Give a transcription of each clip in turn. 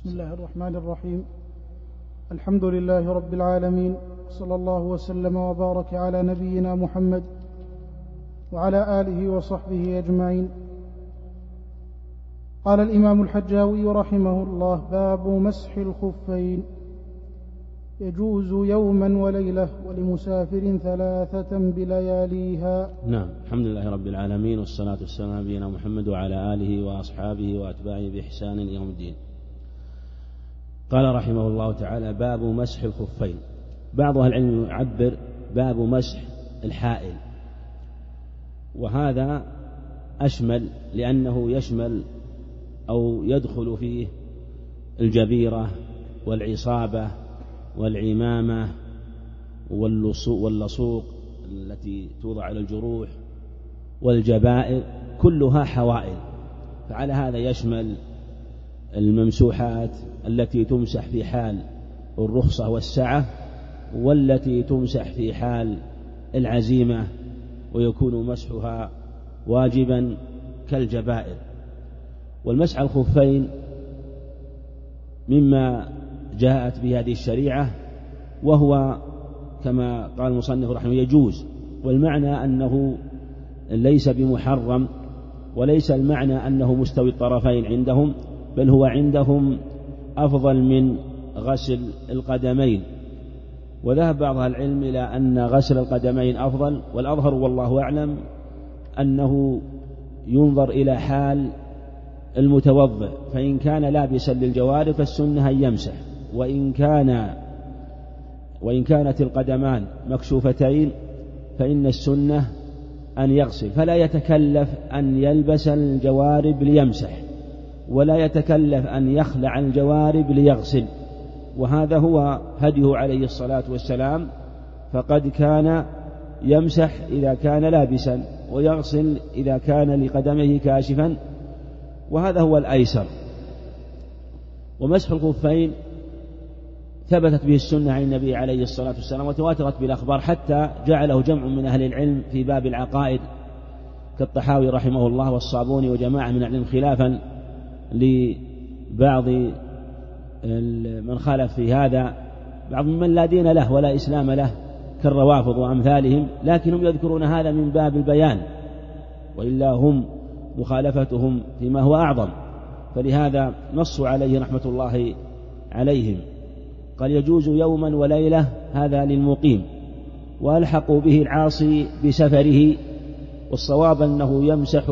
بسم الله الرحمن الرحيم. الحمد لله رب العالمين، صلى الله وسلم وبارك على نبينا محمد وعلى آله وصحبه أجمعين. قال الإمام الحجاوي رحمه الله: باب مسح الخفين. يجوز يوما وليلة ولمسافر 3 بلياليها. نعم. الحمد لله رب العالمين، والصلاة والسلام على نبينا محمد وعلى آله وأصحابه وأتباعه بإحسان يوم الدين. قال رحمه الله تعالى: باب مسح الخفين. بعض أهل العلم يعبر باب مسح الحائل، وهذا أشمل لأنه يشمل أو يدخل فيه الجبيرة والعصابة والعمامة واللصوق التي توضع على الجروح والجبائر، كلها حوائل. فعلى هذا يشمل الممسوحات التي تمسح في حال الرخصة والسعة، والتي تمسح في حال العزيمة ويكون مسحها واجبا كالجبائر. والمسح على الخفين مما جاءت به هذه الشريعة، وهو كما قال المصنف رحمه يجوز، والمعنى أنه ليس بمحرم، وليس المعنى أنه مستوي الطرفين عندهم، بل هو عندهم أفضل من غسل القدمين. وذهب بعض العلم إلى أن غسل القدمين أفضل، والأظهر والله أعلم أنه ينظر إلى حال المتوضئ، فإن كان لابسا للجوارب فالسنة أن يمسح، وإن كانت القدمان مكشوفتين فإن السنة أن يغسل، فلا يتكلف أن يلبس الجوارب ليمسح، ولا يتكلف أن يخلع الجوارب ليغسل. وهذا هو هديه عليه الصلاة والسلام، فقد كان يمسح إذا كان لابسا، ويغسل إذا كان لقدمه كاشفا، وهذا هو الأيسر. ومسح الخفين ثبتت به السنة عن النبي عليه الصلاة والسلام، وتواترت بالأخبار، حتى جعله جمع من أهل العلم في باب العقائد كالطحاوي رحمه الله والصابوني وجماعة من العلم، خلافا لبعض من خالف في هذا، بعض من لا دين له ولا إسلام له كالروافض وأمثالهم، لكنهم يذكرون هذا من باب البيان، وإلا هم مخالفتهم فيما هو أعظم، فلهذا نصوا عليه رحمة الله عليهم. قال: يجوز يوما وليلة، هذا للمقيم، وألحقوا به العاصي بسفره، والصواب أنه يمسح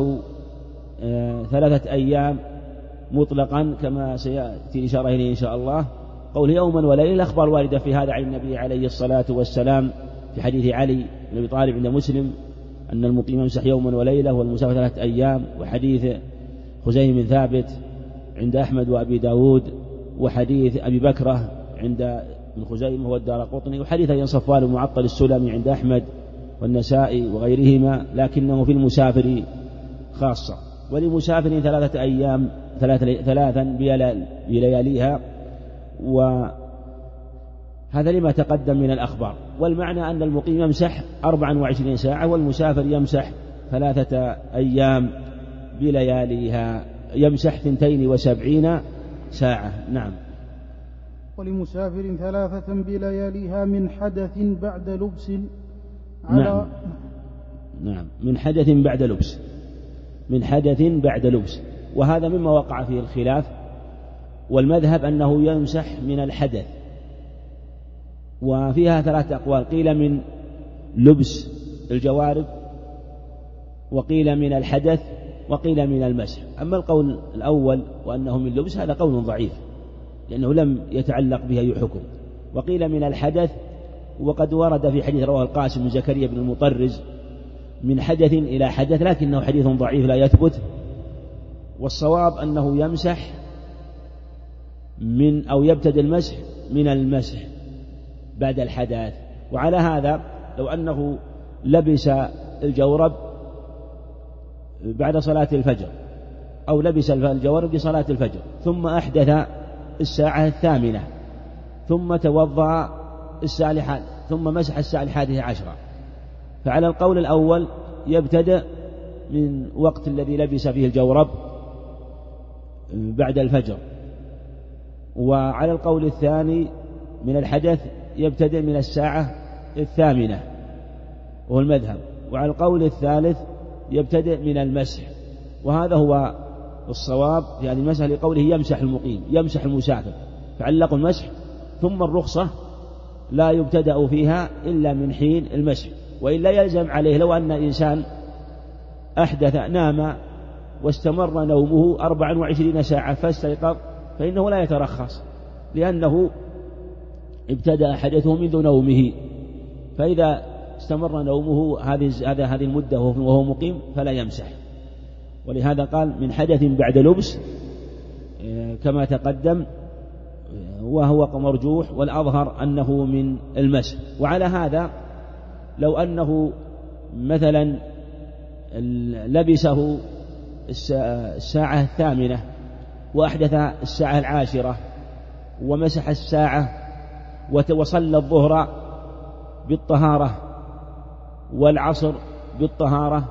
3 أيام مطلقا كما سيأتي الإشارة إليه إن شاء الله. قول يوما وليلة، الأخبار واردة في هذا عن النبي عليه الصلاة والسلام في حديث علي بن أبي طالب عند مسلم أن المقيم يمسح يوما وليلة والمسافر 3 أيام، وحديث خزيم بن ثابت عند أحمد وأبي داود، وحديث أبي بكرة عند ابن خزيمة والدارقطني، وحديث أيضا صفوان بن معطل السلمي عند أحمد والنسائي وغيرهما، لكنه في المسافر خاصة. ولمسافر 3 أيام 3 بلياليها، وهذا لما تقدم من الأخبار. والمعنى أن المقيم يمسح 24 ساعة، والمسافر يمسح 3 أيام بلياليها، يمسح 72 ساعة. نعم. ولمسافر 3 بلياليها من حدث بعد لبس على نعم. من حدث بعد لبس، من حدث بعد لبس، وهذا مما وقع فيه الخلاف. والمذهب أنه يمسح من الحدث، وفيها 3 أقوال: قيل من لبس الجوارب، وقيل من الحدث، وقيل من المسح. أما القول الأول وأنه من لبس، هذا قول ضعيف لأنه لم يتعلق به أي حكم. وقيل من الحدث، وقد ورد في حديث رواه القاسم بن زكريا بن المطرز من حدث إلى حدث، لكنه حديث ضعيف لا يثبت. والصواب أنه يمسح من أو يبتدئ المسح من المسح بعد الحدث. وعلى هذا لو أنه لبس الجورب بعد صلاة الفجر، أو لبس الجورب لصلاة الفجر، ثم أحدث الساعة 8، ثم توضأ الساعة، ثم مسح الساعة 11، فعلى القول الأول يبتدأ من وقت الذي لبس فيه الجورب بعد الفجر، وعلى القول الثاني من الحدث يبتدئ من الساعة 8 وهو المذهب، وعلى القول الثالث يبتدئ من المسح، وهذا هو الصواب في هذه المسألة لقوله يمسح المقيم يمسح المسافر، فعلقوا المسح ثم الرخصة لا يبتدأ فيها إلا من حين المسح، وإلا يلزم عليه لو أن إنسان أحدث نام واستمر نومه 24 ساعة فاستيقظ فإنه لا يترخص لأنه ابتدأ حدثه منذ نومه، فإذا استمر نومه هذه المدة وهو مقيم فلا يمسح. ولهذا قال من حدث بعد لبس كما تقدم، وهو مرجوح، والأظهر أنه من المسح. وعلى هذا لو أنه مثلا لبسه الساعة 8 وأحدث الساعة 10 ومسح الساعة وصلى الظهر بالطهارة والعصر بالطهارة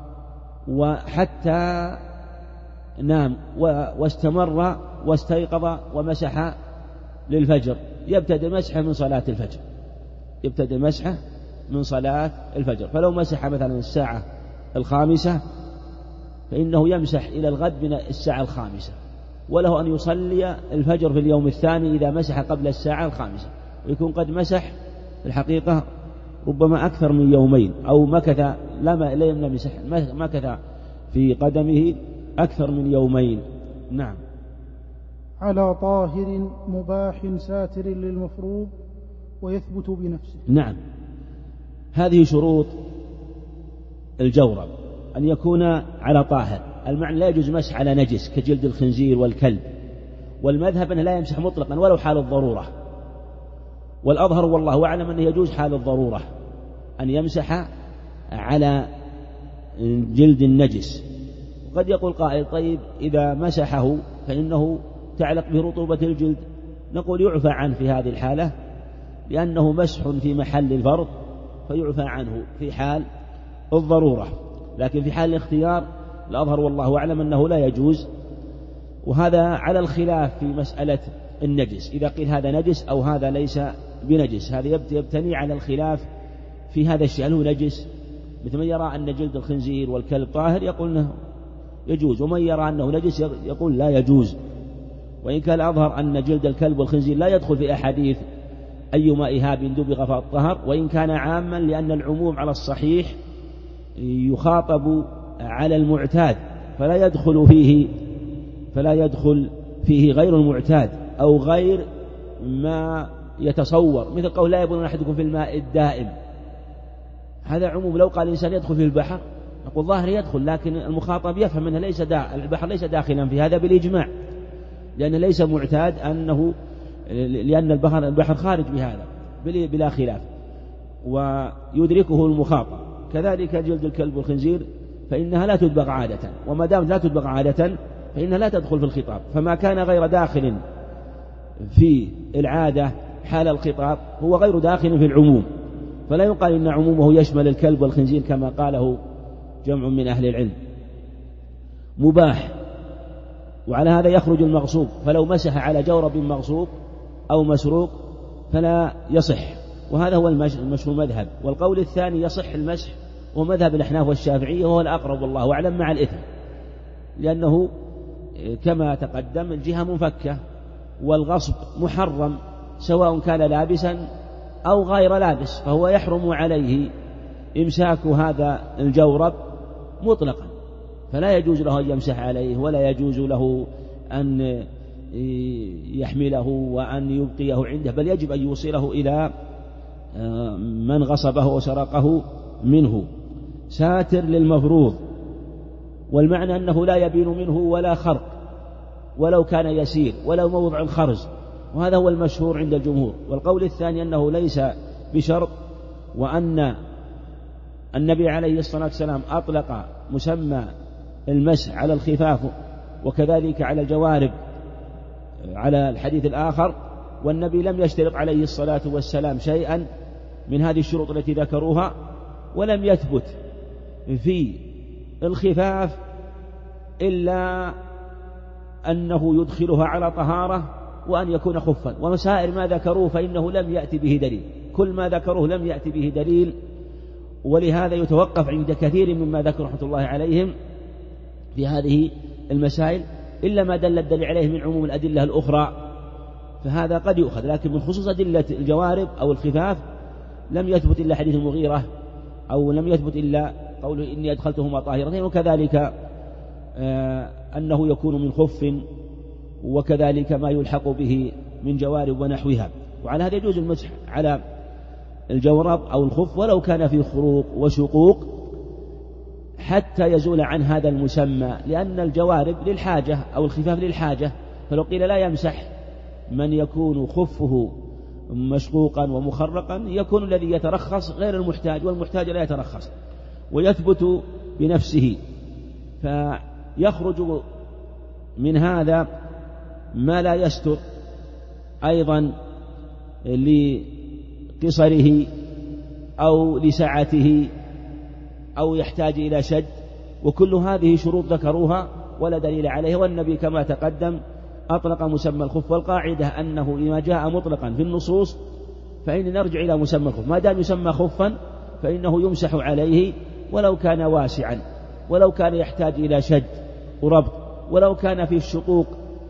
وحتى نام واستمر واستيقظ ومسح للفجر، يبتدئ مسحه من صلاة الفجر، يبتدئ مسحه من صلاة الفجر. فلو مسح مثلا الساعة 5 فإنه يمسح إلى الغد من الساعة 5، وله أن يصلي الفجر في اليوم الثاني إذا مسح قبل الساعة 5، ويكون قد مسح في الحقيقة ربما أكثر من يومين، أو مكث لا يمسح مكث في قدمه أكثر من يومين. نعم. على طاهر مباح ساتر للمفروض ويثبت بنفسه. نعم، هذه شروط الجورب، أن يكون على طاهر، المعنى لا يجوز مسح على نجس كجلد الخنزير والكلب، والمذهب أنه لا يمسح مطلقا ولو حال الضرورة، والأظهر والله أعلم أنه يجوز حال الضرورة أن يمسح على جلد النجس. وقد يقول قائل طيب إذا مسحه فإنه تعلق به رطوبة الجلد، نقول يعفى عنه في هذه الحالة لأنه مسح في محل الفرض فيعفى عنه في حال الضرورة، لكن في حال الاختيار الأظهر والله أعلم أنه لا يجوز. وهذا على الخلاف في مسألة النجس، إذا قيل هذا نجس أو هذا ليس بنجس، هذا يبتني على الخلاف في هذا الشيء، هل هو نجس؟ مثل من يرى أن جلد الخنزير والكلب طاهر يقول أنه يجوز، ومن يرى أنه نجس يقول لا يجوز. وإن كان الأظهر أن جلد الكلب والخنزير لا يدخل في أحاديث أيما إهاب دبغ فالطهر، وإن كان عاما لأن العموم على الصحيح يخاطب على المعتاد، فلا يدخل فيه غير المعتاد أو غير ما يتصور، مثل قول لا يبون أحدكم في الماء الدائم، هذا عموم. لو قال الإنسان يدخل في البحر نقول ظاهر يدخل، لكن المخاطب يفهم أنه البحر ليس داخلا في هذا بالإجماع، لأنه ليس معتاد لأن البحر خارج بهذا بلا خلاف، ويدركه المخاطب. كذلك جلد الكلب والخنزير فإنها لا تدبغ عادة، وما دامت لا تدبغ عادة فإنها لا تدخل في الخطاب، فما كان غير داخل في العادة حال الخطاب هو غير داخل في العموم، فلا يقال إن عمومه يشمل الكلب والخنزير كما قاله جمع من أهل العلم. مباح، وعلى هذا يخرج المغصوب، فلو مسح على جورب مغصوب أو مسروق فلا يصح، وهذا هو المشهور مذهب. والقول الثاني يصح المسح وهو مذهب الأحناف والشافعية، وهو الأقرب والله أعلم مع الإثم، لأنه كما تقدم الجهة منفكة، والغصب محرم سواء كان لابسا أو غير لابس، فهو يحرم عليه إمساك هذا الجورب مطلقا، فلا يجوز له أن يمسح عليه، ولا يجوز له أن يحمله وأن يبقيه عنده، بل يجب أن يوصله إلى من غصبه وسرقه منه. ساتر للمفروض، والمعنى أنه لا يبين منه ولا خرق ولو كان يسير ولو موضع الخرز، وهذا هو المشهور عند الجمهور. والقول الثاني أنه ليس بشرط، وأن النبي عليه الصلاة والسلام أطلق مسمى المسح على الخفاف وكذلك على الجوارب على الحديث الآخر، والنبي لم يشترط عليه الصلاة والسلام شيئا من هذه الشروط التي ذكروها، ولم يثبت في الخفاف إلا أنه يدخلها على طهارة وأن يكون خفا. ومسائر ما ذكروه فإنه لم يأتي به دليل، كل ما ذكروه لم يأتي به دليل، ولهذا يتوقف عند كثير مما ذكر رحمة الله عليهم في هذه المسائل، إلا ما دل الدليل عليه من عموم الأدلة الأخرى فهذا قد يؤخذ، لكن من خصوص أدلة الجوارب أو الخفاف لم يثبت إلا حديث المغيرة، أو لم يثبت إلا قوله إني أدخلتهما طاهرتين، وكذلك أنه يكون من خف، وكذلك ما يلحق به من جوارب ونحوها. وعلى هذا يجوز المسح على الجورب أو الخف ولو كان في خروق وشقوق حتى يزول عن هذا المسمى، لأن الجوارب للحاجة أو الخفاف للحاجة، فلو قيل لا يمسح من يكون خفه مشقوقا ومخرقا يكون الذي يترخص غير المحتاج، والمحتاج لا يترخص ويثبت بنفسه، فيخرج من هذا ما لا يستر أيضا لقصره أو لسعته أو يحتاج إلى شد، وكل هذه شروط ذكروها ولا دليل عليها. والنبي كما تقدم أطلق مسمى الخف، والقاعدة أنه إذا جاء مطلقا في النصوص فإن نرجع إلى مسمى الخف، ما دام يسمى خفا فإنه يمسح عليه ولو كان واسعا، ولو كان يحتاج إلى شد وربط، ولو كان في الشقوق،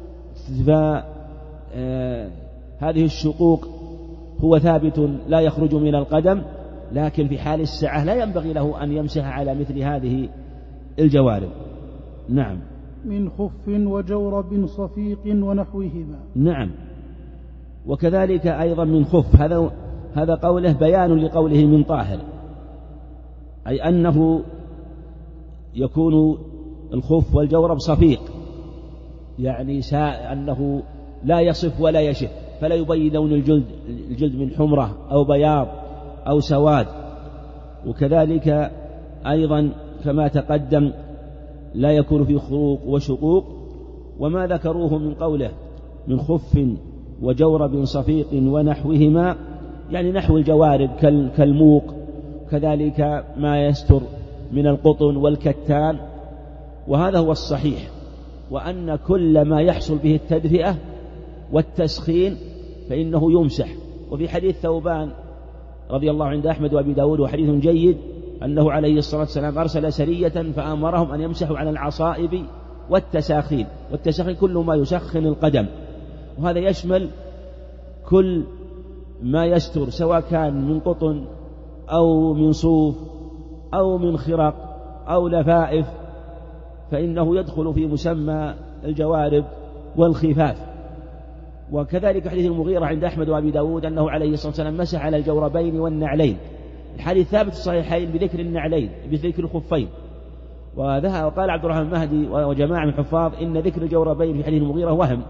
فهذه الشقوق هو ثابت لا يخرج من القدم، لكن في حال السعة لا ينبغي له أن يمسح على مثل هذه الجوارب. نعم. من خف وجورب صفيق ونحوهما. نعم. وكذلك أيضا من خف، هذا قوله بيان لقوله من طاهر، أي أنه يكون الخف والجورب صفيق، يعني أنه لا يصف ولا يشف، فلا يبين لون الجلد من حمرة أو بياض أو سواد. وكذلك أيضا كما تقدم لا يكون في خروق وشقوق. وما ذكروه من قوله من خف وجورب صفيق ونحوهما، يعني نحو الجوارب كالموق، كذلك ما يستر من القطن والكتان، وهذا هو الصحيح، وأن كل ما يحصل به التدفئة والتسخين فإنه يمسح. وفي حديث ثوبان رضي الله عند أحمد وأبي داود وحديث جيد أنه عليه الصلاة والسلام أرسل سرية فأمرهم أن يمسحوا على العصائب والتساخين، والتساخين كل ما يسخن القدم، وهذا يشمل كل ما يستر سواء كان من قطن أو من صوف أو من خرق أو لفائف، فإنه يدخل في مسمى الجوارب والخفاف. وكذلك حديث المغيرة عند أحمد وأبي داود أنه عليه الصلاة والسلام مسح على الجوربين والنعلين، الحديث ثابت في الصحيحين بذكر النعلين بذكر الخفين. وقال عبد الرحمن المهدي وجماعة من الحفاظ إن ذكر الجوربين في حديث المغيرة وهم،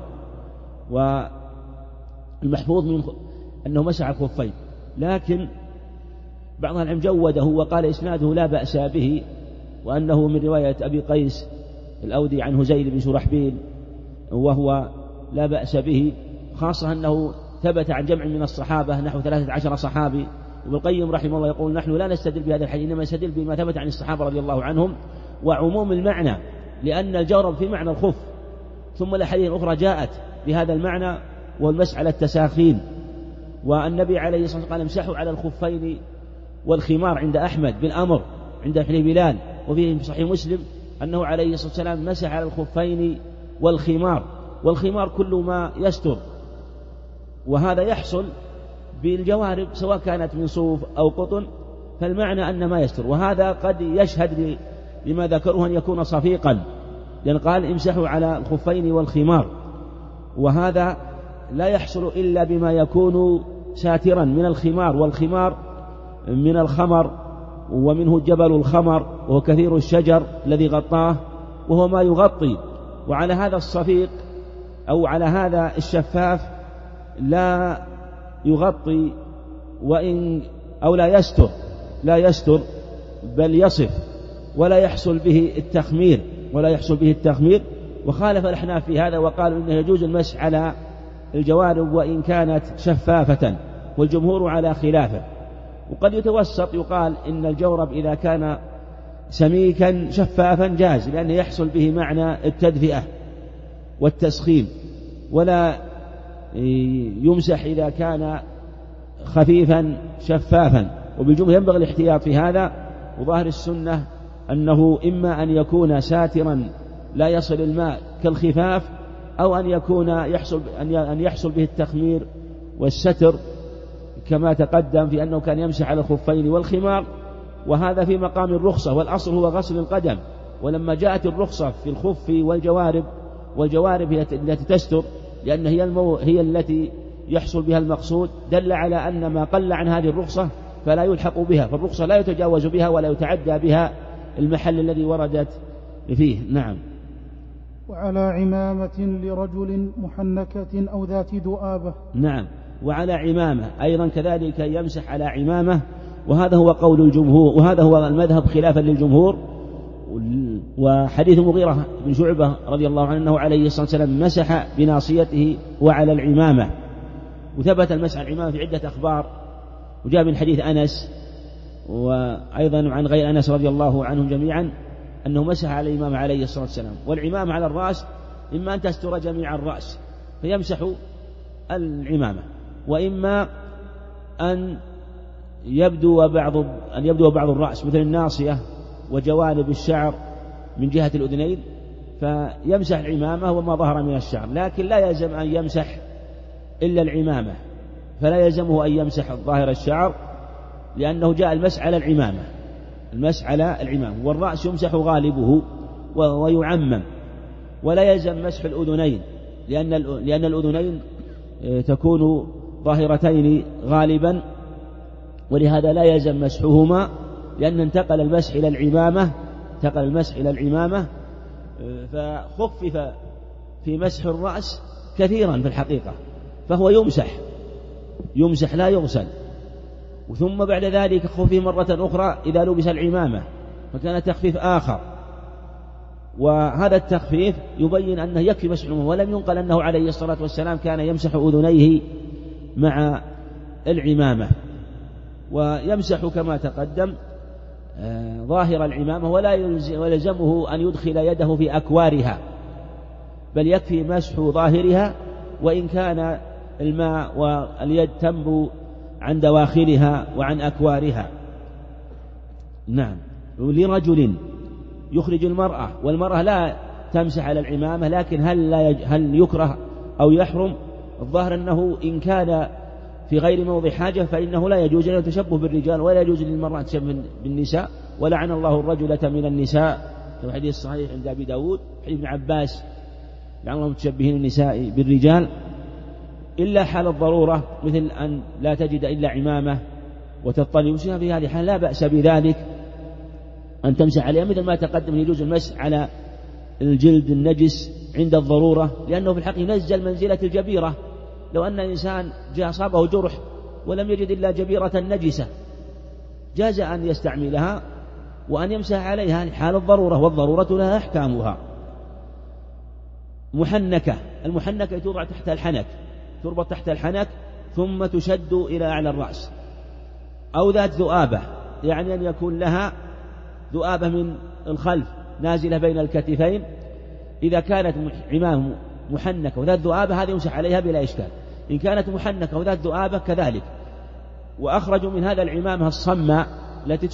والمحفوظ من أنه مسح الخفين، لكن بعض العلم جوده وقال إسناده لا بأس به، وأنه من رواية أبي قيس الأودي عن هزيل بن شرحبيل، وهو لا بأس به، خاصة أنه ثبت عن جمع من الصحابة نحو 13 صحابي. وابن القيم رحمه الله يقول نحن لا نستدل بهذا الحديث، إنما نستدل بما ثبت عن الصحابة رضي الله عنهم وعموم المعنى، لأن الجورب في معنى الخف، ثم الأحاديث الأخرى جاءت بهذا المعنى والمسح على التساخين. والنبي عليه الصلاة والسلام قال امسحوا على الخفين والخمار عند أحمد بالأمر عند حديث بلال، وفيه في صحيح مسلم أنه عليه الصلاة والسلام مسح على الخفين والخمار، والخمار كل ما يستر، وهذا يحصل بالجوارب سواء كانت من صوف أو قطن، فالمعنى أن ما يستر. وهذا قد يشهد لما ذكروه أن يكون صفيقا، لأن قال امسحوا على الخفين والخمار، وهذا لا يحصل إلا بما يكون ساترا من الخمار، والخمار من الخمر، ومنه جبل الخمر وهو كثير الشجر الذي غطاه، وهو ما يغطي. وعلى هذا الصفيق أو على هذا الشفاف لا يغطي أو لا يستر بل يصف، ولا يحصل به التخمير. وخالف الأحناف في هذا وقالوا إنه يجوز المسح على الجوارب وإن كانت شفافة، والجمهور على خلافه. وقد يتوسط يقال إن الجورب إذا كان سميكا شفافا جاز، لأنه يحصل به معنى التدفئة والتسخين، ولا يمسح إذا كان خفيفا شفافا، وبالجملة ينبغي الاحتياط في هذا. وظاهر السنة أنه إما أن يكون ساترا لا يصل الماء كالخفاف، أو أن يحصل به التخمير والستر كما تقدم في أنه كان يمسح على الخفين والخمار، وهذا في مقام الرخصة، والأصل هو غسل القدم. ولما جاءت الرخصة في الخف والجوارب هي التي تستر، لأن هي التي يحصل بها المقصود، دل على أن ما قل عن هذه الرخصة فلا يلحق بها، فالرخصة لا يتجاوز بها ولا يتعدى بها المحل الذي وردت فيه. نعم. وعلى عمامة لرجل محنكة أو ذات ذؤابة. نعم. وعلى عمامة أيضا كذلك يمسح على عمامة، وهذا هو قول الجمهور، وهذا هو المذهب خلافا للجمهور. وحديث مغيرة بن شعبة رضي الله عنه أنه عليه الصلاة والسلام مسح بناصيته وعلى العمامة، وثبت المسح على العمامة في عدة أخبار، وجاء من حديث أنس وأيضا عن غير أنس رضي الله عنهم جميعا أنه مسح على الإمام عليه الصلاة والسلام. والعمامة على الرأس إما أن تستر جميع الرأس فيمسح العمامة، وإما أن يبدو بعض الرأس مثل الناصية وجوانب الشعر من جهة الأذنين، فيمسح العمامة وما ظهر من الشعر، لكن لا يلزم أن يمسح إلا العمامة، فلا يلزمه أن يمسح ظاهر الشعر، لأنه جاء المسح على العمامة، والرأس يمسح غالبه ويعمم، ولا يلزم مسح الأذنين، لأن الأذنين تكون ظاهرتين غالبا، ولهذا لا يلزم مسحهما، لأن انتقل المسح إلى العمامة فخفف في مسح الرأس كثيرا في الحقيقة، فهو يمسح لا يغسل. ثم بعد ذلك خفف مرة أخرى إذا لبس العمامة، فكان تخفيف آخر، وهذا التخفيف يبين أنه يكفي مسح العمامة، ولم ينقل أنه عليه الصلاة والسلام كان يمسح أذنيه مع العمامة. ويمسح كما تقدم ظاهر العمامة، ولا يلزمه أن يدخل يده في أكوارها، بل يكفي مسح ظاهرها، وإن كان الماء واليد تنبو عن دواخلها وعن أكوارها. نعم. لرجل يخرج المرأة، والمرأة لا تمسح على العمامة، لكن هل يكره أو يحرم؟ الظاهر أنه إن كان في غير موضع حاجة فإنه لا يجوز له التشبه بالرجال، ولا يجوز للمرأة التشبه بالنساء، ولعن الله الرجلة من النساء، في حديث صحيح عند أبي داود حديث ابن عباس لعن الله متشبهين النساء بالرجال، إلا حال الضرورة، مثل أن لا تجد إلا عمامة وتضطر في هذه الحال لا بأس بذلك أن تمسح عليها، مثل ما تقدم يجوز المسح على الجلد النجس عند الضرورة، لأنه في الحقيقة ينزل منزلة الجبيرة. لو أن الإنسان جاء أصابه جرح ولم يجد إلا جبيرة نجسة جاز أن يستعملها وأن يمسح عليها لحال الضرورة، والضرورة لها أحكامها. المحنكة توضع تحت الحنك، تربط تحت الحنك ثم تشد إلى أعلى الرأس، أو ذات ذؤابة، يعني أن يكون لها ذؤابة من الخلف نازلة بين الكتفين. إذا كانت عمامة محنكة وذات ذؤابة هذه يمسح عليها بلا إشكال، إن كانت محنكة وذات ذؤابة كذلك. وأخرجوا من هذا العمامة الصماء التي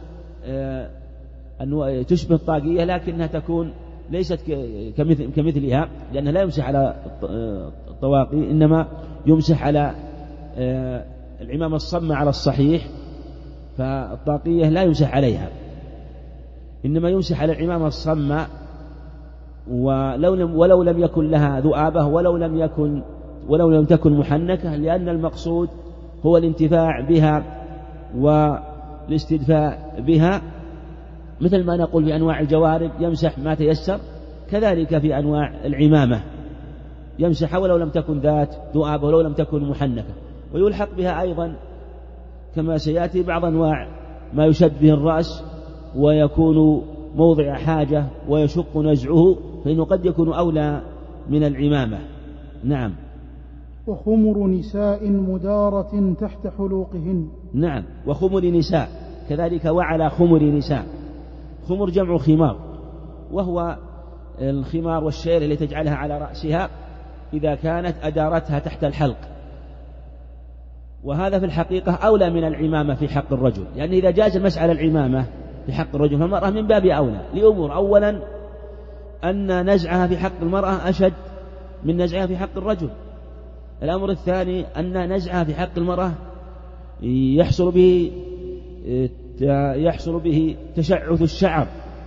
تشبه الطاقية، لكنها تكون ليست كمثلها، لأنها لا يمسح على الطواقي، إنما يمسح على العمامة الصماء على الصحيح، فالطاقية لا يمسح عليها، إنما يمسح على العمامة الصماء، ولو لم يكن لها ذؤابة ولو لم تكن محنكة، لأن المقصود هو الانتفاع بها والاستدفاء بها، مثل ما نقول في أنواع الجوارب يمسح ما تيسر، كذلك في أنواع العمامة يمسح ولو لم تكن ذات ذؤابة ولو لم تكن محنكة. ويلحق بها أيضا كما سيأتي بعض أنواع ما يشد به الرأس ويكون موضع حاجة ويشق نزعه، فإنه قد يكون أولى من العمامة. نعم. وخمر نساء مدارة تحت حلوقهن. نعم. وخمر نساء كذلك، وعلى خمر نساء. خمر جمع خمار، وهو الخمار والشير اللي تجعلها على رأسها، إذا كانت أدارتها تحت الحلق، وهذا في الحقيقة أولى من العمامة في حق الرجل، يعني إذا جاز المسح على العمامة في حق الرجل فالمرأة من باب أولى لأمور. أولا أن نزعها في حق المرأة أشد من نزعها في حق الرجل. الأمر الثاني أن نزعها في حق المرأة يحصل به تشعث الشعر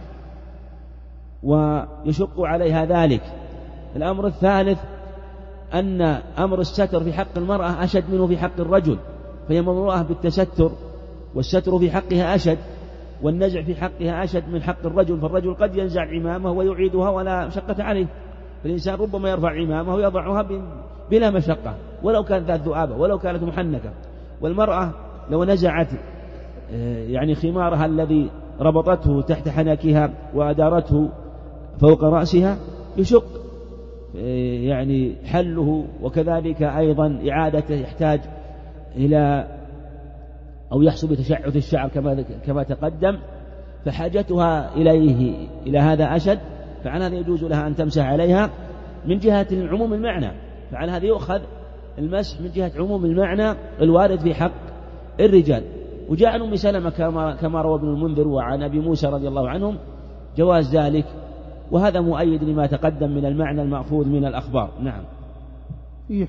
ويشق عليها ذلك. الأمر الثالث أن أمر الستر في حق المرأة أشد منه في حق الرجل، فهي ممنوعة بالتستر، والستر في حقها أشد، والنزع في حقها أشد من حق الرجل. فالرجل قد ينزع عمامه ويعيدها ولا مشقة عليه، فالإنسان ربما يرفع عمامه ويضعها بلا مشقة ولو كانت ذات ذؤابة ولو كانت محنكة. والمرأة لو نزعت يعني خمارها الذي ربطته تحت حنكها وأدارته فوق رأسها يشق يعني حله، وكذلك أيضا إعادته يحتاج إلى أو يحصل بتشعث الشعر كما تقدم، فحاجتها إلى هذا أشد، فعلى هذا يجوز لها أن تمسح عليها من جهة عموم المعنى. فعلى هذا يؤخذ المسح من جهة عموم المعنى الوارد في حق الرجال. وجاء عن أم سلمة كما روى ابن المنذر وعن أبي موسى رضي الله عنهم جواز ذلك، وهذا مؤيد لما تقدم من المعنى المأخوذ من الأخبار. نعم. في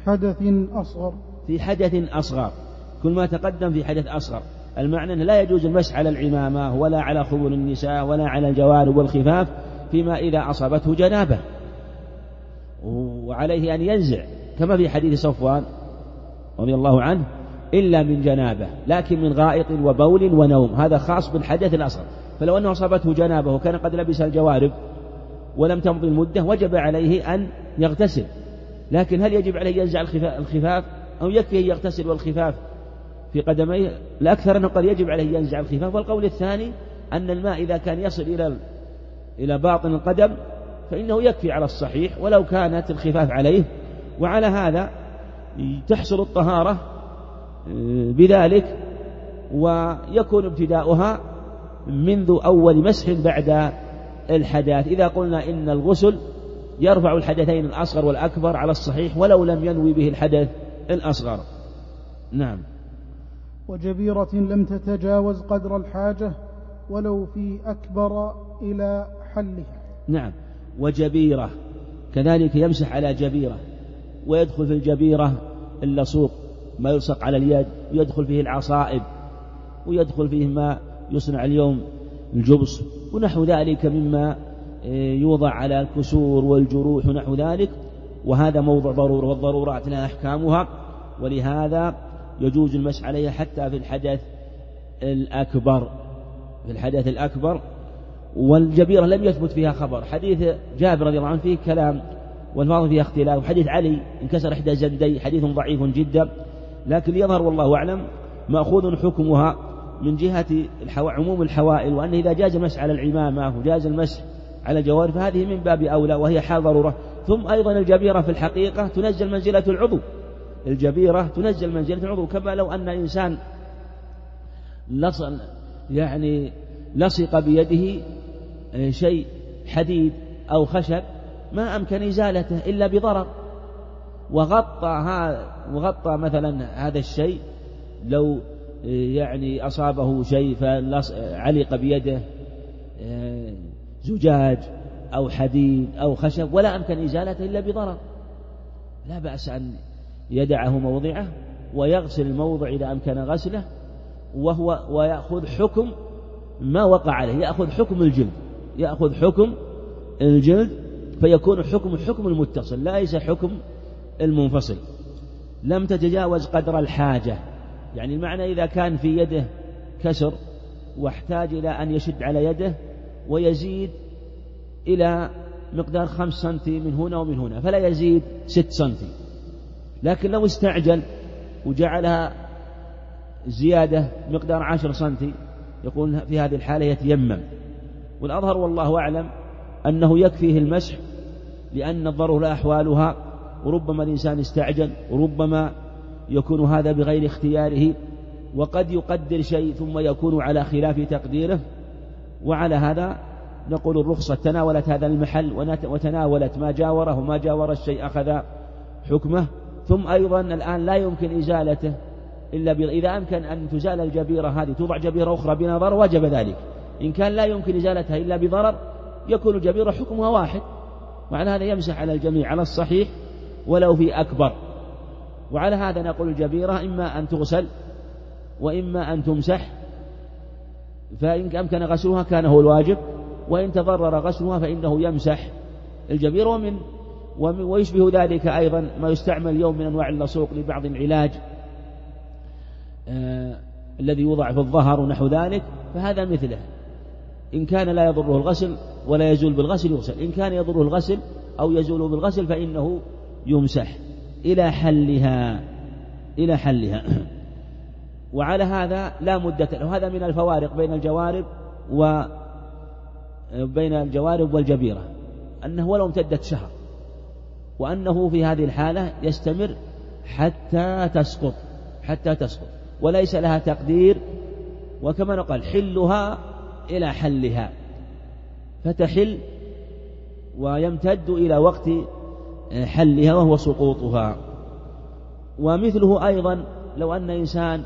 حدث أصغر كل ما تقدم في حدث أصغر، المعنى أنه لا يجوز المسح على العمامة ولا على خبر النساء ولا على الجوارب والخفاف فيما إذا أصابته جنابة، وعليه أن ينزع كما في حديث صفوان رضي الله عنه إلا من جنابة، لكن من غائط وبول ونوم، هذا خاص بالحدث الأصغر. فلو أنه أصابته جنابة وكان قد لبس الجوارب ولم تمضي المدة وجب عليه أن يغتسل، لكن هل يجب عليه ينزع الخفاف أو يكفي أن يغتسل والخفاف في قدميه؟ الأكثر أنه قد يجب عليه ينزع الخفاف. والقول الثاني أن الماء إذا كان يصل إلى باطن القدم فإنه يكفي على الصحيح ولو كانت الخفاف عليه، وعلى هذا تحصل الطهارة بذلك، ويكون ابتداؤها منذ أول مسح بعد الحدث. إذا قلنا إن الغسل يرفع الحدثين الأصغر والأكبر على الصحيح ولو لم ينوي به الحدث الأصغر. نعم. وجبيرة لم تتجاوز قدر الحاجة ولو في أكبر إلى حلها. نعم. وجبيرة كذلك يمسح على جبيرة، ويدخل في الجبيرة اللصوق ما يلصق على اليد، ويدخل فيه العصائب، ويدخل فيه ما يصنع اليوم الجبص ونحو ذلك مما يوضع على الكسور والجروح ونحو ذلك، وهذا موضع ضرورة، والضرورات لها أحكامها، ولهذا يجوز المسح عليها حتى في الحدث الأكبر. والجبيرة لم يثبت فيها خبر. حديث جابر رضي الله عنه فيه كلام والفاظ فيها اختلاف، وحديث علي انكسر إحدى زندي حديث ضعيف جدا، لكن يظهر والله أعلم مأخوذ حكمها من جهة عموم الحوائل، وأن إذا جاز المسح على العمامة وجاز المسح على الجوارب فهذه من باب أولى، وهي حال ضرورة. ثم أيضا الجبيرة في الحقيقة تنزل منزلة العضو، الجبيرة تنزل منزلة العضو، كما لو أن إنسان لصق بيده شيء حديد أو خشب ما أمكن إزالته إلا بضرر، وغطى مثلا هذا الشيء، لو أصابه شيء فعلق بيده زجاج أو حديد أو خشب ولا أمكن إزالته إلا بضرر، لا بأس أن يدعه موضعه ويغسل الموضع إذا أمكن غسله، ويأخذ حكم ما وقع عليه، يأخذ حكم الجلد فيكون حكم المتصل ليس حكم المنفصل. لم تتجاوز قدر الحاجة، يعني المعنى إذا كان في يده كسر واحتاج إلى أن يشد على يده ويزيد إلى مقدار 5 سنتي من هنا ومن هنا فلا يزيد 6 سنتي، لكن لو استعجل وجعلها زيادة مقدار 10 سنتي يقول في هذه الحالة يتيمم. والأظهر والله أعلم أنه يكفيه المسح، لأن الضرورة أحوالها، وربما الإنسان استعجل وربما يكون هذا بغير اختياره، وقد يقدر شيء ثم يكون على خلاف تقديره. وعلى هذا نقول الرخصة تناولت هذا المحل وتناولت ما جاوره، وما جاور الشيء أخذ حكمه. ثم أيضا الآن لا يمكن إزالته إلا إذا أمكن أن تزال الجبيرة هذه توضع جبيرة أخرى بنظر وجب ذلك. إن كان لا يمكن إزالتها إلا بضرر يكون الجبيرة حكمها واحد، وعلى هذا يمسح على الجميع على الصحيح ولو في أكبر. وعلى هذا نقول الجبيرة إما أن تغسل وإما أن تمسح، فإن أمكن غسلها كان هو الواجب، وإن تضرر غسلها فإنه يمسح الجبيرة. ويشبه ذلك أيضا ما يستعمل اليوم من أنواع اللصوق لبعض العلاج الذي يوضع في الظهر ونحو ذلك، فهذا مثله. إن كان لا يضره الغسل ولا يزول بالغسل يغسل، إن كان يضره الغسل أو يزول بالغسل فإنه يمسح إلى حلها. وعلى هذا لا مدة له. هذا من الفوارق بين الجوارب والجبيرة، أنه ولو امتدت شهر، وأنه في هذه الحالة يستمر حتى تسقط وليس لها تقدير. وكما نقول حلها إلى حلها، فتحل ويمتد إلى وقت حلها وهو سقوطها. ومثله أيضا لو أن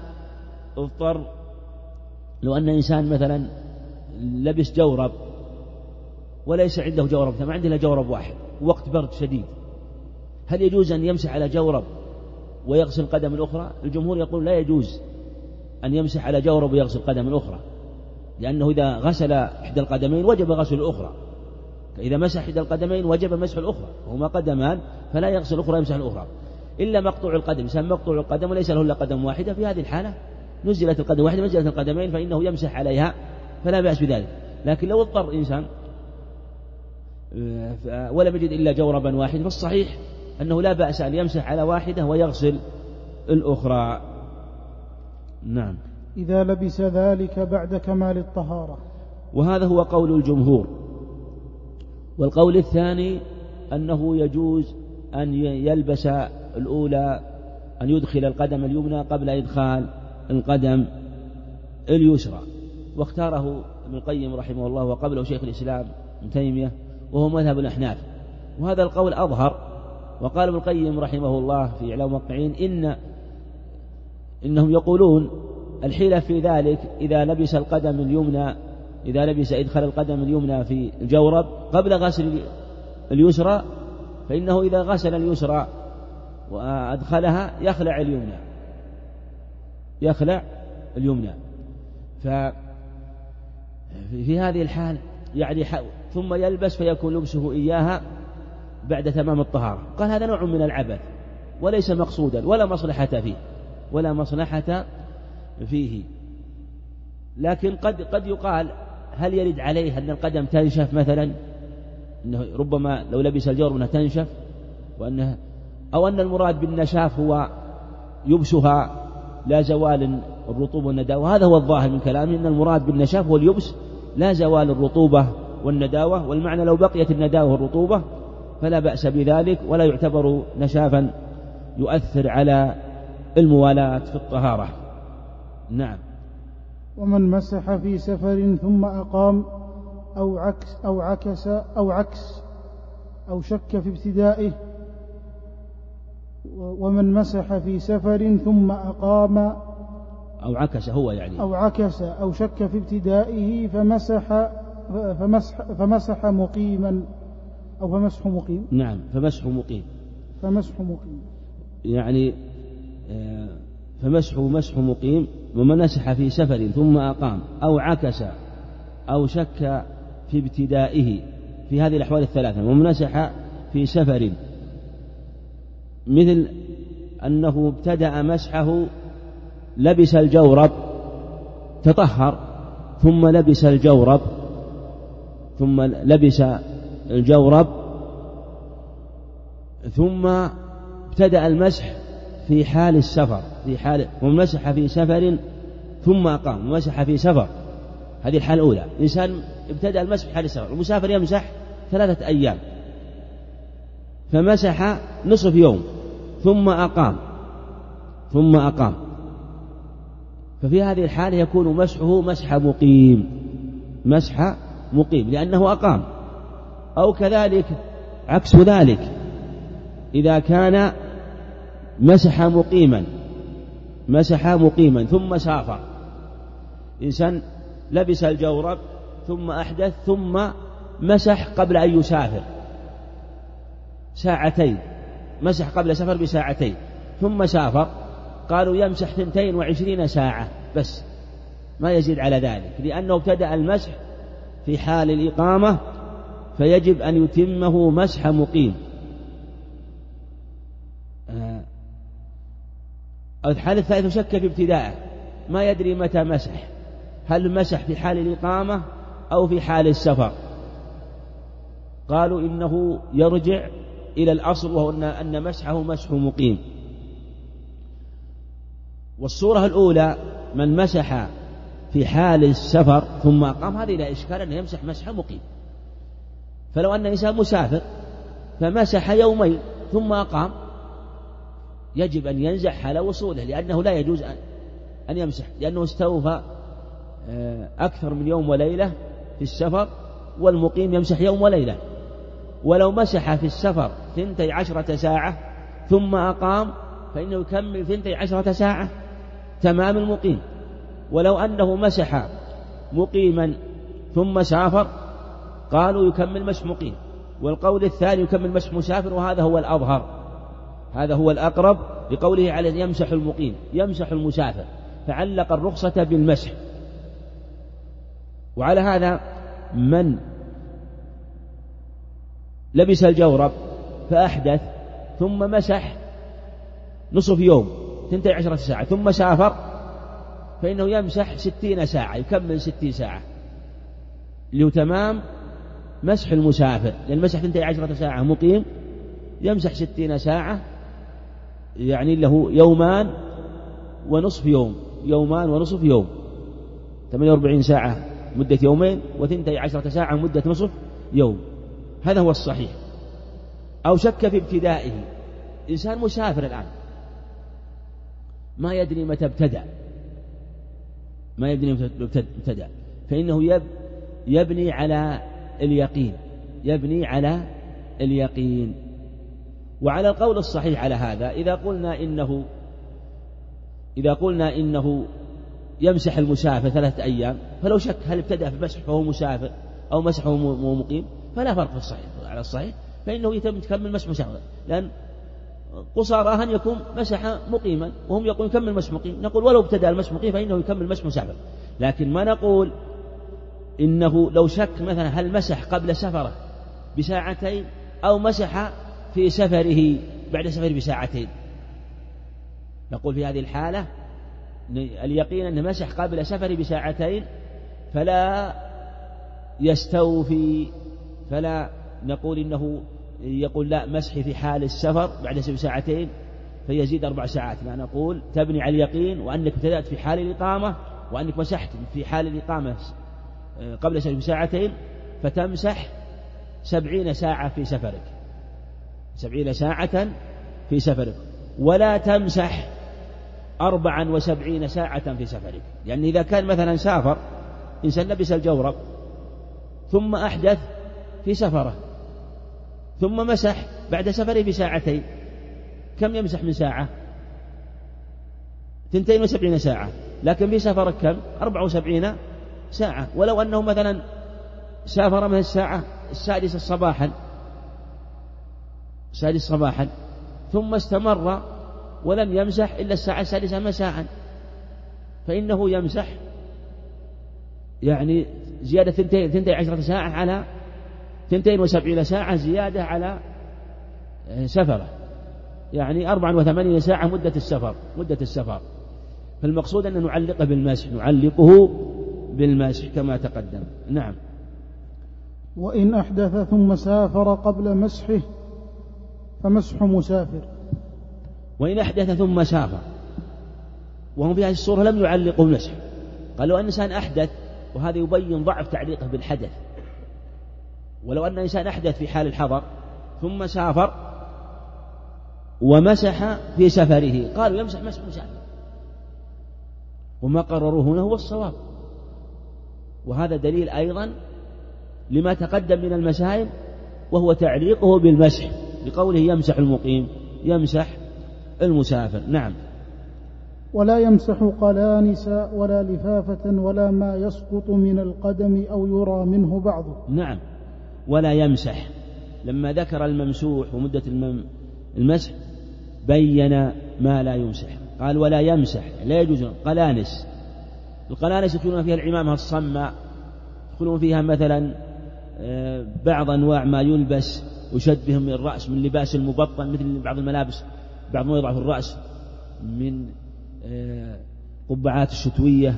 إنسان مثلا لبس جورب وليس عنده جورب، ما عنده إلا جورب واحد، وقت برد شديد، هل يجوز أن يمسح على جورب ويغسل القدم الأخرى؟ الجمهور يقول لا يجوز أن يمسح على جورب ويغسل القدم الأخرى، لأنه إذا غسل إحدى القدمين وجب غسل الأخرى، إذا مسح إحدى القدمين وجب مسح الأخرى، وهما قدمان فلا يغسل الأخرى يمسح الأخرى. إلا مقطوع القدم، إنسان مقطوع القدم وليس له إلا قدم واحدة، في هذه الحالة نزلت القدم واحدة نزلت القدمين فإنه يمسح عليها فلا بأس بذلك. لكن لو اضطر إنسان ولم يجد إلا جوربا واحد فالصحيح أنه لا بأس أن يمسح على واحدة ويغسل الأخرى. نعم. إذا لبس ذلك بعد كمال الطهارة. وهذا هو قول الجمهور. والقول الثاني أنه يجوز أن يلبس الأولى، أن يدخل القدم اليمنى قبل إدخال القدم اليسرى، واختاره ابن القيم رحمه الله وقبله شيخ الإسلام ابن تيمية، وهو مذهب الأحناف، وهذا القول أظهر. وقال ابن القيم رحمه الله في إعلام الموقعين إنهم يقولون الحيلة في ذلك إذا لبس إدخال القدم اليمنى في الجورب قبل غسل اليسرى، فإنه إذا غسل اليسرى وأدخلها يخلع اليمنى. ففي هذه الحال يعني ثم يلبس فيكون لبسه إياها بعد تمام الطهارة. قال هذا نوع من العبث وليس مقصودا ولا مصلحة فيه. لكن قد يقال هل يرد عليه أن القدم تنشف مثلا، إنه ربما لو لبس الجورب أنها تنشف، أو أن المراد بالنشاف هو يبسها لا زوال الرطوبة والنداوة. وهذا هو الظاهر من كلامه، أن المراد بالنشاف هو اليبس لا زوال الرطوبة والنداوة، والمعنى لو بقيت النداوة والرطوبة فلا بأس بذلك ولا يعتبر نشافا يؤثر على الموالاة في الطهارة. نعم. ومن مسح في سفر ثم أقام أو عكس أو شك في ابتدائه، ومن مسح في سفر ثم أقام أو عكس أو شك في ابتدائه فمسح مقيما أو فمسح مقيم. نعم، فمسح مقيم يعني مسح مقيم. ومن مسح في سفر ثم أقام أو عكس أو شك في ابتدائه، في هذه الأحوال الثلاثة. ومن مسح في سفر مثل أنه ابتدأ مسحه، لبس الجورب تطهر ثم لبس الجورب ثم ابتدأ المسح في حال السفر، ومن مسح في سفر ثم أقام ومسح في سفر، هذه الحالة الأولى. إنسان ابتدأ المسح في حال السفر، المسافر يمسح 3 أيام، فمسح نصف يوم ثم أقام، ففي هذه الحالة يكون مسحه مسح مقيم لأنه أقام. أو كذلك عكس ذلك، إذا كان مسح مقيما ثم سافر. إنسان لبس الجورب ثم أحدث ثم مسح قبل أن يسافر ساعتين، مسح قبل سفر بساعتين ثم سافر، قالوا يمسح 22 ساعة بس، ما يزيد على ذلك، لأنه ابتدأ المسح في حال الإقامة فيجب أن يتمه مسح مقيم. الحالة الثالثة شك في ابتداءه، ما يدري متى مسح، هل مسح في حال الإقامة أو في حال السفر. قالوا إنه يرجع إلى الأصل، وهو أن مسحه مسح مقيم. والصورة الأولى من مسح في حال السفر ثم أقام، هذه لا إشكال أنه يمسح مسح مقيم. فلو أن إنسان مسافر فمسح يومين ثم أقام، يجب أن ينزح حال وصوله، لأنه لا يجوز أن يمسح، لأنه استوفى أكثر من يوم وليلة في السفر، والمقيم يمسح يوم وليلة. ولو مسح في السفر 12 ساعة ثم أقام فإنه يكمل 12 ساعة تمام المقيم. ولو أنه مسح مقيما ثم سافر قالوا يكمل مسح مقيم. والقول الثاني يكمل مسح مسافر، وهذا هو الأظهر، هذا هو الأقرب، لقوله على يمسح المقيم يمسح المسافر، فعلق الرخصة بالمسح. وعلى هذا من لبس الجورب فأحدث ثم مسح نصف يوم 12 ساعة ثم سافر فإنه يمسح 60 ساعة، يكمل 60 ساعة لتمام مسح المسافر، لأن مسح 12 ساعة مقيم يمسح 60 ساعة، يعني له يومان ونصف يوم، 48 ساعة مدة يومين و12 ساعة مدة نصف يوم. هذا هو الصحيح. أو شك في ابتدائه، إنسان مسافر الآن ما يدري متى ابتدأ، فإنه يبني على اليقين. وعلى القول الصحيح على هذا إذا قلنا إنه يمسح المسافر 3 أيام، فلو شك هل ابتدأ في المسح فهو مسافر أو مسحه وهو مقيم فلا فرق في الصحيح. على الصحيح فإنه يكمل مسح مسافر، لأن قصارى أن يكون مسح مقيما وهم يقولون يكمل مسح مقيم، نقول ولو ابتدأ المسح مقيم فإنه يكمل مسح مسافر. لكن ما نقول إنه لو شك مثلا هل مسح قبل سفره بساعتين أو مسح في سفره بعد سفره بساعتين، نقول في هذه الحالة اليقين أنه مسح قبل سفره بساعتين فلا يستوفي، فلا نقول إنه يقول لا مسح في حال السفر بعد ساعتين فيزيد 4 ساعات، لا نقول تبني على اليقين وأنك ابتدأت في حال الإقامة وأنك مسحت في حال الإقامة قبل سفر بساعتين فتمسح 70 ساعة في سفرك، 70 ساعة في سفرك، ولا تمسح 74 ساعة في سفرك. يعني إذا كان مثلا سافر إنسان لبس الجورب ثم أحدث في سفره ثم مسح بعد سفره بساعتين، كم يمسح من ساعة؟ 72 ساعة، لكن في سفرك كم؟ 74 ساعة. ولو أنه مثلا سافر من الساعة 6 صباحا ثم استمر ولم يمسح إلا الساعة 6 مساء، فإنه يمسح يعني زيادة 12 ساعة على 72 ساعة زيادة على سفره، يعني 84 ساعة مدة السفر. فالمقصود أن نعلقه بالمسح كما تقدم. نعم. وإن أحدث ثم سافر قبل مسحه فمسح مسافر. وإن أحدث ثم سافر، وهم في هذه الصورة لم يعلقوا المسح، قالوا أن إنسان أحدث، وهذا يبين ضعف تعليقه بالحدث. ولو أن إنسان أحدث في حال الحضر ثم سافر ومسح في سفره قالوا يمسح مسح مسافر، وما قرروه هنا هو الصواب. وهذا دليل أيضا لما تقدم من المسائل، وهو تعليقه بالمسح، بقوله يمسح المقيم يمسح المسافر. نعم. ولا يمسح قلانس ولا لفافة ولا ما يسقط من القدم أو يرى منه بعضه. نعم. ولا يمسح، لما ذكر الممسوح ومدة المسح بين ما لا يمسح، قال ولا يمسح، لا يجوز قلانس. القلانس يدخلون فيها العمامة الصماء، يدخلون فيها مثلا بعض أنواع ما يلبس ويشد بهم من الرأس من لباس المبطن، مثل بعض الملابس بعض ما يضع في الرأس من قبعات الشتوية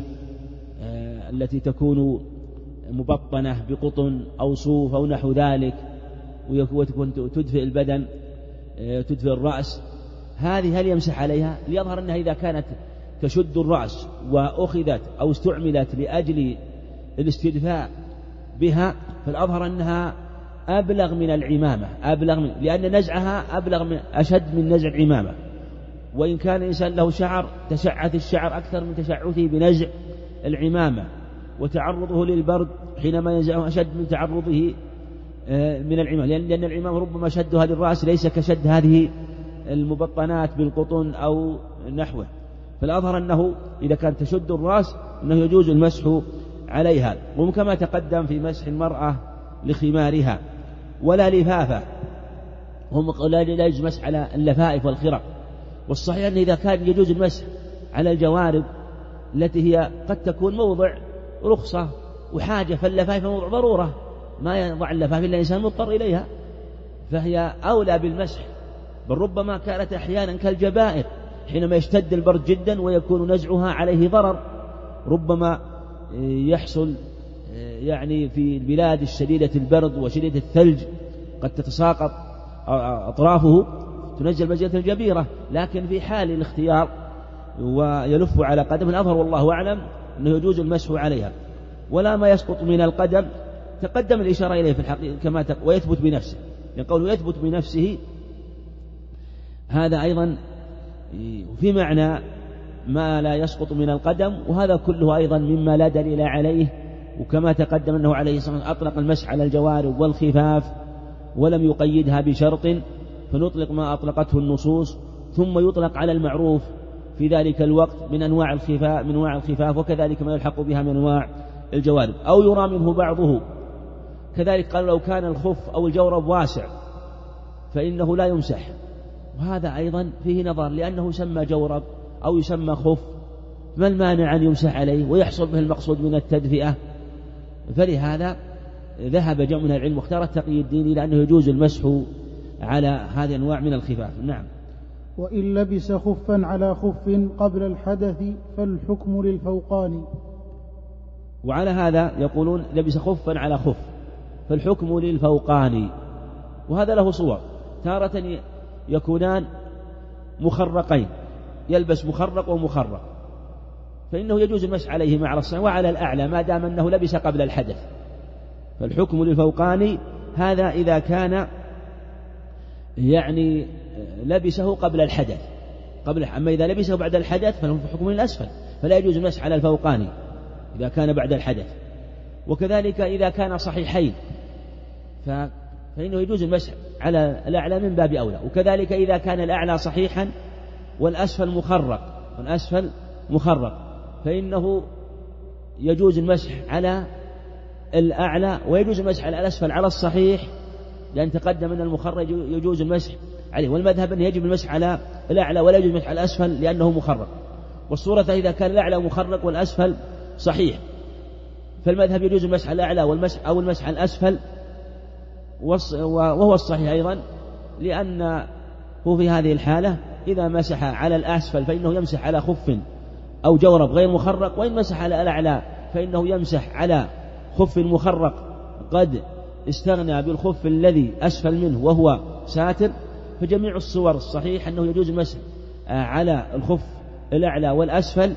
التي تكون مبطنة بقطن أو صوف أو نحو ذلك، وتكون تدفئ البدن تدفئ الرأس. هذه هل يمسح عليها؟ ليظهر أنها إذا كانت تشد الرأس وأخذت أو استعملت لأجل الاستدفاء بها فالأظهر أنها أبلغ من العمامة، لأن نزعها أشد من نزع العمامة. وإن كان الإنسان له شعر تشعث الشعر أكثر من تشعثه بنزع العمامة، وتعرضه للبرد حينما ينزعه أشد من تعرضه من العمامة، لأن العمامة ربما شدها للرأس ليس كشد هذه المبطنات بالقطن أو نحوه. فالأظهر أنه إذا كان تشد الرأس أنه يجوز المسح عليها، وكما تقدم في مسح المرأة لخمارها. ولا لفافة، هم لا يجوز مسح على اللفائف والخرق. والصحيح أن إذا كان يجوز المسح على الجوارب التي هي قد تكون موضع رخصة وحاجة، فاللفائف موضع ضرورة، ما يضع اللفائف إلا إنسان مضطر إليها، فهي أولى بالمسح. بل ربما كانت أحيانا كالجبائر حينما يشتد البرد جدا ويكون نزعها عليه ضرر، ربما يحصل يعني في البلاد الشديدة البرد وشديدة الثلج قد تتساقط أطرافه تنزل مزية الجبيرة، لكن في حال الاختيار ويلف على قدم الأظهر والله أعلم أنه يجوز المسح عليها. ولا ما يسقط من القدم تقدم الإشارة إليه في الحقيقة ويثبت بنفسه، يقول يثبت بنفسه، هذا أيضا في معنى ما لا يسقط من القدم، وهذا كله أيضا مما لا دليل عليه. وكما تقدم أنه عليه الصلاة والسلام أطلق المسح على الجوارب والخفاف ولم يقيدها بشرط، فنطلق ما أطلقته النصوص، ثم يطلق على المعروف في ذلك الوقت من أنواع الخفاف وكذلك ما يلحق بها من أنواع الجوارب. أو يرى منه بعضه، كذلك قال لو كان الخف أو الجورب واسع فإنه لا يمسح، وهذا أيضا فيه نظر، لأنه يسمى جورب أو يسمى خف، ما المانع أن يمسح عليه ويحصل به المقصود من التدفئة؟ فلهذا ذهب جمع من العلم واختار التقي الدين إلى أنه يجوز المسح على هذه الأنواع من الخفاف. نعم. وإن لبس خفا على خف قبل الحدث فالحكم للفوقاني. وعلى هذا يقولون لبس خفا على خف فالحكم للفوقاني، وهذا له صور، تارة يكونان مخرقين، يلبس مخرق ومخرق، فإنه يجوز المسح عليهما على الصحيح وعلى الأعلى ما دام أنه لبس قبل الحدث. فالحكم للفوقاني هذا إذا كان يعني لبسه قبل الحدث، أما إذا لبسه بعد الحدث فله حكم للأسفل، فلا يجوز المسح على الفوقاني إذا كان بعد الحدث. وكذلك إذا كان صحيحين فإنه يجوز المسح على الأعلى من باب أولى. وكذلك إذا كان الأعلى صحيحا والأسفل مخرق فإنه يجوز المسح على الأعلى ويجوز المسح على الأسفل على الصحيح، لأن تقدم أن المخرج يجوز المسح عليه، والمذهب أن يجب المسح على الأعلى ولا يجوز المسح على الأسفل لأنه مخرق. والصورة إذا كان الأعلى مخرق والأسفل صحيح فالمذهب يجوز المسح على الأعلى أو المسح على الأسفل، وهو الصحيح أيضا، لأنه في هذه الحالة إذا مسح على الأسفل فإنه يمسح على خف أو جورب غير مخرق، وإن مسح على الأعلى فإنه يمسح على خف مخرق قد استغنى بالخف الذي أسفل منه وهو ساتر. فجميع الصور الصحيح أنه يجوز المسح على الخف الأعلى والأسفل،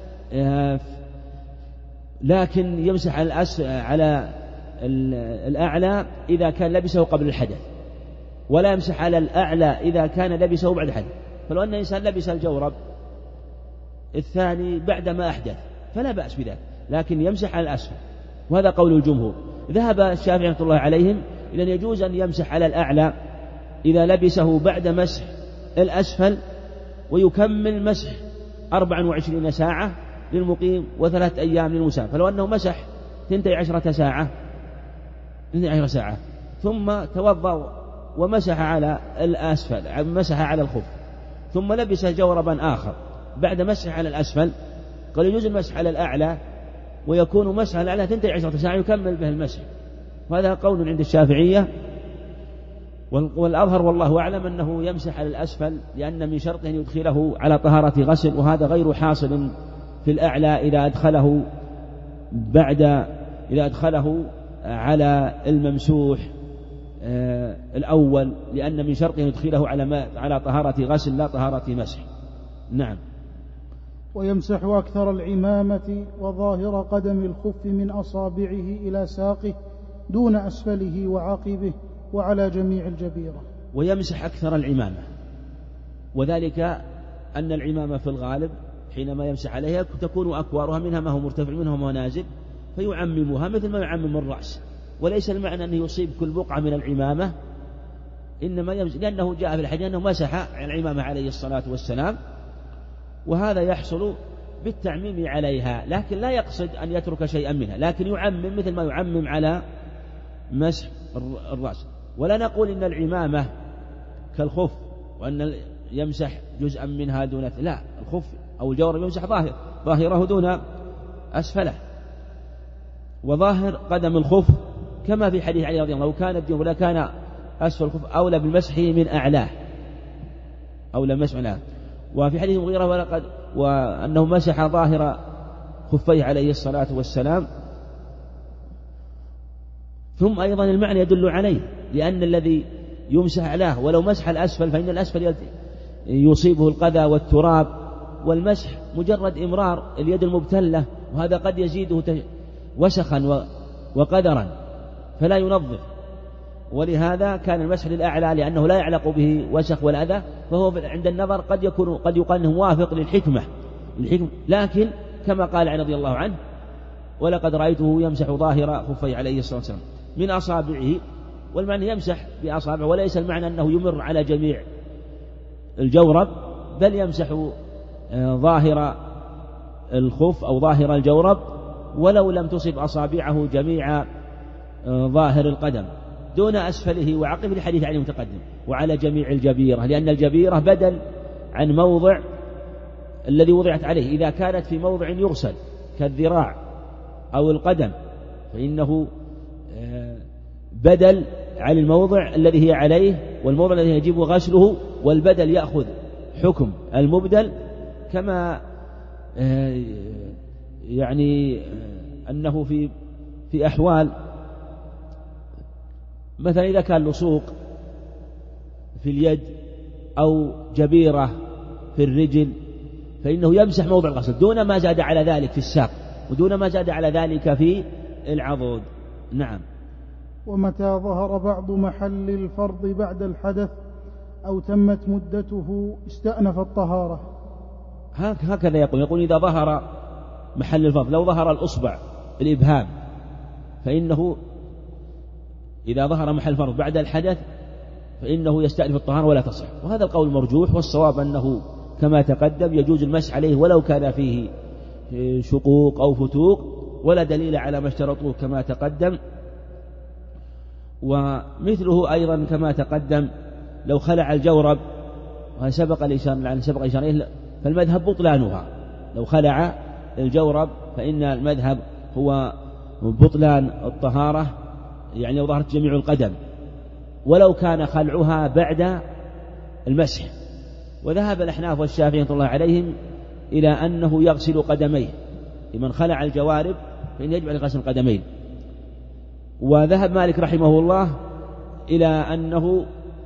لكن يمسح على الأعلى إذا كان لبسه قبل الحدث، ولا يمسح على الأعلى إذا كان لبسه بعد الحدث. فلو أن إنسان لبس الجورب الثاني بعدما أحدث فلا بأس بذلك، لكن يمسح على الأسفل، وهذا قول الجمهور. ذهب الشافعي رحمه الله عليهم إلى أن يجوز أن يمسح على الأعلى إذا لبسه بعد مسح الأسفل، ويكمل مسح 24 ساعة للمقيم و3 أيام للمسافر. فلو أنه مسح 12 ساعة ثم توضأ ومسح على الأسفل، مسح على الخف، ثم لبس جوربا آخر بعد مسح على الأسفل، قال يجوز المسح على الأعلى ويكون مسح على الأعلى 12 ساعة يكمل به المسح. وهذا قول عند الشافعية، والأظهر والله أعلم أنه يمسح على الأسفل، لأن من شرطه أن يدخله على طهارة غسل، وهذا غير حاصل في الأعلى إذا أدخله على الممسوح الأول، لأن من شرطه أن يدخله على طهارة غسل لا طهارة مسح. نعم. ويمسح أكثر العمامة وظاهر قدم الخف من أصابعه إلى ساقه دون أسفله وعقبه وعلى جميع الجبيرة. ويمسح أكثر العمامة، وذلك أن العمامة في الغالب حينما يمسح عليها تكون أكوارها منها ما هو مرتفع منها ما هو نازل، فيعممها مثل ما يعمم الرأس، وليس المعنى أنه يصيب كل بقعة من العمامة، إنما يمسح لأنه جاء في الحديث أنه مسح على العمامة عليه الصلاة والسلام، وهذا يحصل بالتعميم عليها، لكن لا يقصد أن يترك شيئا منها، لكن يعمم مثل ما يعمم على مسح الرأس. ولا نقول إن العمامة كالخف وأن يمسح جزءا منها دون، لا، الخف أو الجورب يمسح ظاهره دون أسفله، وظاهر قدم الخف كما في حديث علي رضي الله عنه، لو كان الدين ولا كان أسفل الخف أولى بالمسح من أعلاه، أولى بالمسح من أعلاه. وفي حديث المغيرة وأنه مسح ظاهر خفيه عليه الصلاة والسلام. ثم أيضا المعنى يدل عليه، لأن الذي يمسح عليه ولو مسح الأسفل فإن الأسفل يصيبه القذى والتراب، والمسح مجرد إمرار اليد المبتلة، وهذا قد يزيده وسخا وقدرا فلا ينظف، ولهذا كان المسح للأعلى لأنه لا يعلق به وسخ والأذى، فهو عند النظر قد يقال أنه موافق للحكمة، لكن كما قال علي رضي الله عنه ولقد رأيته يمسح ظاهر خفيه عليه الصلاة والسلام من أصابعه، والمعنى يمسح بأصابعه، وليس المعنى أنه يمر على جميع الجورب، بل يمسح ظاهر الخف أو ظاهر الجورب ولو لم تصب أصابعه جميع ظاهر القدم دون أسفله وعقبه، الحديث عليه متقدم. وعلى جميع الجبيرة، لأن الجبيرة بدل عن موضع الذي وضعت عليه، إذا كانت في موضع يغسل كالذراع أو القدم فإنه بدل عن الموضع الذي هي عليه، والموضع الذي يجب غسله، والبدل يأخذ حكم المبدل، كما يعني أنه في أحوال مثلا إذا كان لصوق في اليد أو جبيرة في الرجل فإنه يمسح موضع الغسل دون ما زاد على ذلك في الساق ودون ما زاد على ذلك في العضد. نعم. ومتى ظهر بعض محل الفرض بعد الحدث أو تمت مدته استأنف الطهارة. هكذا يقول إذا ظهر محل الفرض، لو ظهر الأصبع الإبهام فإنه إذا ظهر محل الفرض بعد الحدث فإنه يستأنف الطهارة ولا تصح، وهذا القول مرجوح، والصواب أنه كما تقدم يجوز المسح عليه ولو كان فيه شقوق أو فتوق، ولا دليل على ما اشترطوه كما تقدم. ومثله أيضا كما تقدم لو خلع الجورب، وسبق الإشارة فالمذهب بطلانها، لو خلع الجورب فإن المذهب هو بطلان الطهارة، يعني لو ظهرت جميع القدم ولو كان خلعها بعد المسح. وذهب الأحناف والشافعي رحمة الله عليهم إلى أنه يغسل قدميه، لمن خلع الجوارب فإن يجب عليه غسل القدمين. وذهب مالك رحمه الله إلى أنه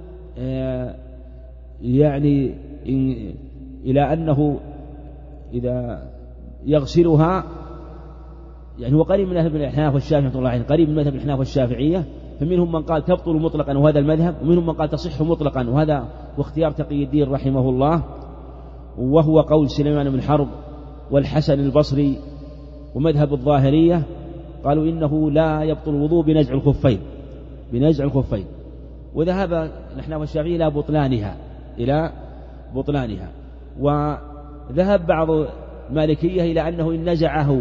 إذا يغسلها، يعني هو قريب من مذهب الأحناف والشافعي رحمة الله عليهم، قريب من مذهب الأحناف والشافعية، فمنهم من قال تبطل مطلقا وهذا المذهب، ومنهم من قال تصح مطلقا وهذا واختيار تقي الدين رحمه الله، وهو قول سليمان بن حرب والحسن البصري ومذهب الظاهرية، قالوا إنه لا يبطل الوضوء بنزع الخفين. وذهب الأحناف والشافعي إلى بطلانها. وذهب بعض المالكية إلى أنه إن نزعه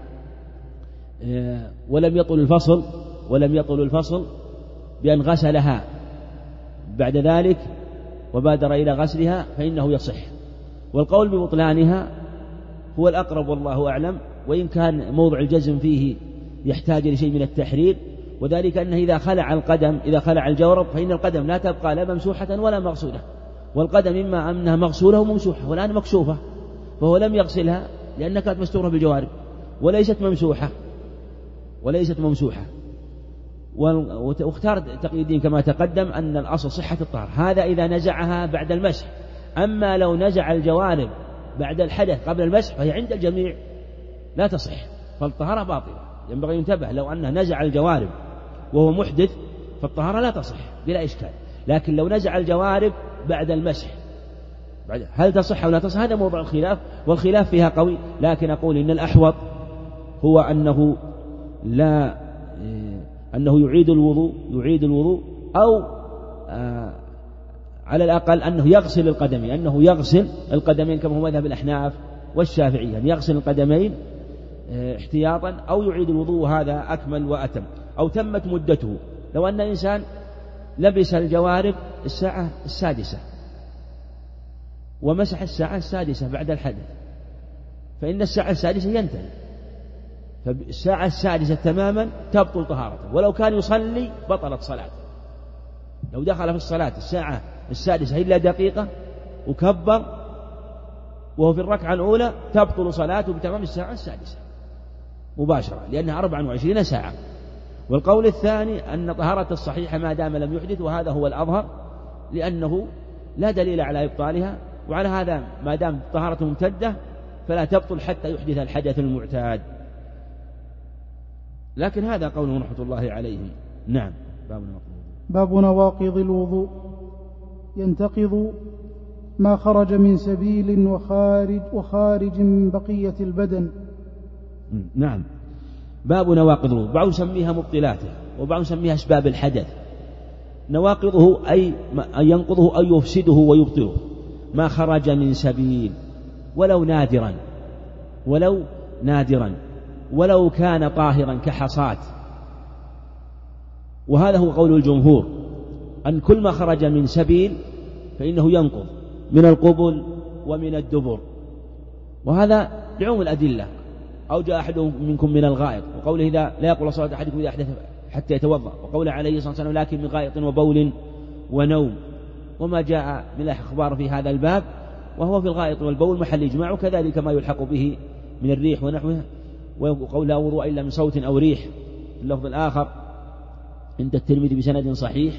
ولم يطل الفصل بأن غسلها بعد ذلك وبادر إلى غسلها فإنه يصح. والقول ببطلانها هو الأقرب والله أعلم، وإن كان موضع الجزم فيه يحتاج لشيء من التحرير، وذلك أنه إذا خلع الجورب فإن القدم لا تبقى لا ممسوحة ولا مغسولة، والقدم إما أنها مغسولة وممسوحة، والآن مكشوفة، فهو لم يغسلها لأنها كانت مستورة بالجوارب وليست ممسوحة. واختار تقي الدين كما تقدم أن الأصل صحة الطهارة، هذا إذا نزعها بعد المسح. أما لو نزع الجوارب بعد الحدث قبل المسح فهي عند الجميع لا تصح، فالطهارة باطلة. ينبغي ينتبه، لو أنه نزع الجوارب وهو محدث فالطهارة لا تصح بلا إشكال، لكن لو نزع الجوارب بعد المسح هل تصح أو لا تصح هذا موضوع الخلاف، والخلاف فيها قوي. لكن أقول إن الأحوط هو أنه يعيد الوضوء أو على الأقل أنه يغسل القدمين كما هو مذهب الأحناف والشافعية، أن يغسل القدمين احتياطا أو يعيد الوضوء، هذا أكمل وأتم. أو تمت مدته، لو أن إنسان لبس الجوارب الساعة 6 ومسح الساعة 6 بعد الحدث، فإن الساعة 6 ينتهي، فالساعة 6 تماما تبطل طهارته، ولو كان يصلي بطلت صلاته. لو دخل في الصلاة الساعة 6 إلا دقيقة وكبر وهو في الركعة الأولى تبطل صلاته بتمام الساعة 6 مباشرة، لأنها 24 ساعة. والقول الثاني أن طهارة الصحيحة ما دام لم يحدث، وهذا هو الأظهر لأنه لا دليل على إبطالها، وعلى هذا ما دام طهارة ممتدة فلا تبطل حتى يحدث الحدث المعتاد. لكن هذا قول رحمة الله عليهم. نعم. باب نواقض الوضوء. ينتقض ما خرج من سبيل وخارج من بقية البدن. نعم. باب نواقض الوضوء، بعض يسميها مبطلاته وبعض يسميها أسباب الحدث. نواقضه أي ينقضه أي يفسده ويبطله ما خرج من سبيل ولو نادرا ولو كان طاهرا كحصاة. وهذا هو قول الجمهور، أن كل ما خرج من سبيل فإنه ينقض من القبل ومن الدبر، وهذا لعموم الأدلة. أو جاء أحد منكم من الغائط، وقوله إذا لا يقبل صلاة أحدكم إذا أحدث حتى يتوضأ، وقوله عليه الصلاة والسلام لكن من غائط وبول ونوم، وما جاء من الأخبار في هذا الباب، وهو في الغائط والبول محل إجماع، وكذلك ما يلحق به من الريح ونحوها. وقول لا وضوء إلا من صوت أو ريح اللفظ الآخر عند الترمذي بسند صحيح،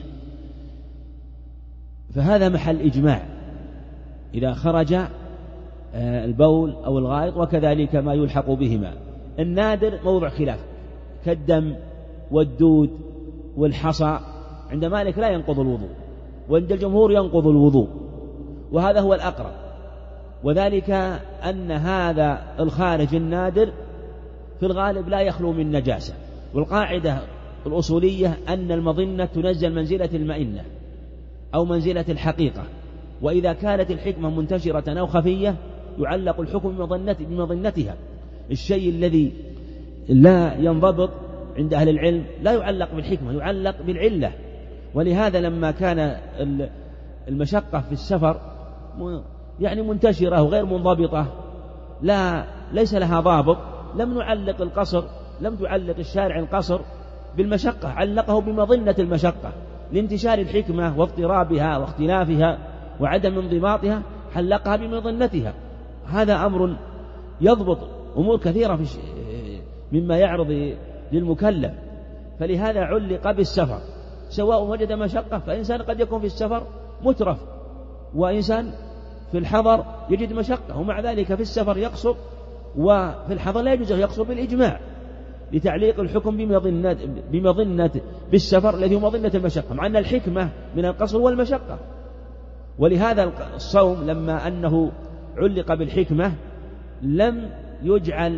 فهذا محل إجماع إذا خرج البول أو الغائط، وكذلك ما يلحق بهما. النادر موضع خلاف كالدم والدود والحصى، عند مالك لا ينقض الوضوء، وعند الجمهور ينقض الوضوء، وهذا هو الأقرب. وذلك أن هذا الخارج النادر في الغالب لا يخلو من نجاسة، والقاعدة الأصولية أن المظنة تنزل منزلة المئنة أو منزلة الحقيقة، وإذا كانت الحكمة منتشرة أو خفية يعلق الحكم بمظنتها. الشيء الذي لا ينضبط عند أهل العلم لا يعلق بالحكمة، يعلق بالعلة. ولهذا لما كان المشقة في السفر يعني منتشرة وغير منضبطة ليس لها ضابط، لم تعلق الشارع القصر بالمشقة، علقه بمظنة المشقة لانتشار الحكمة واضطرابها واختلافها وعدم انضباطها، علقها بمظنتها. هذا أمر يضبط أمور كثيرة مما يعرض للمكلف، فلهذا علق بالسفر، سواء وجد مشقة، فإنسان قد يكون في السفر مترف، وإنسان في الحضر يجد مشقة، ومع ذلك في السفر يقصر، وفي الحضر لا يجوز يقصر بالإجماع، لتعليق الحكم بمظنة بالسفر الذي هو مظنة المشقة، مع أن الحكمة من القصر والمشقة. ولهذا الصوم لما أنه علق بالحكمة لم يجعل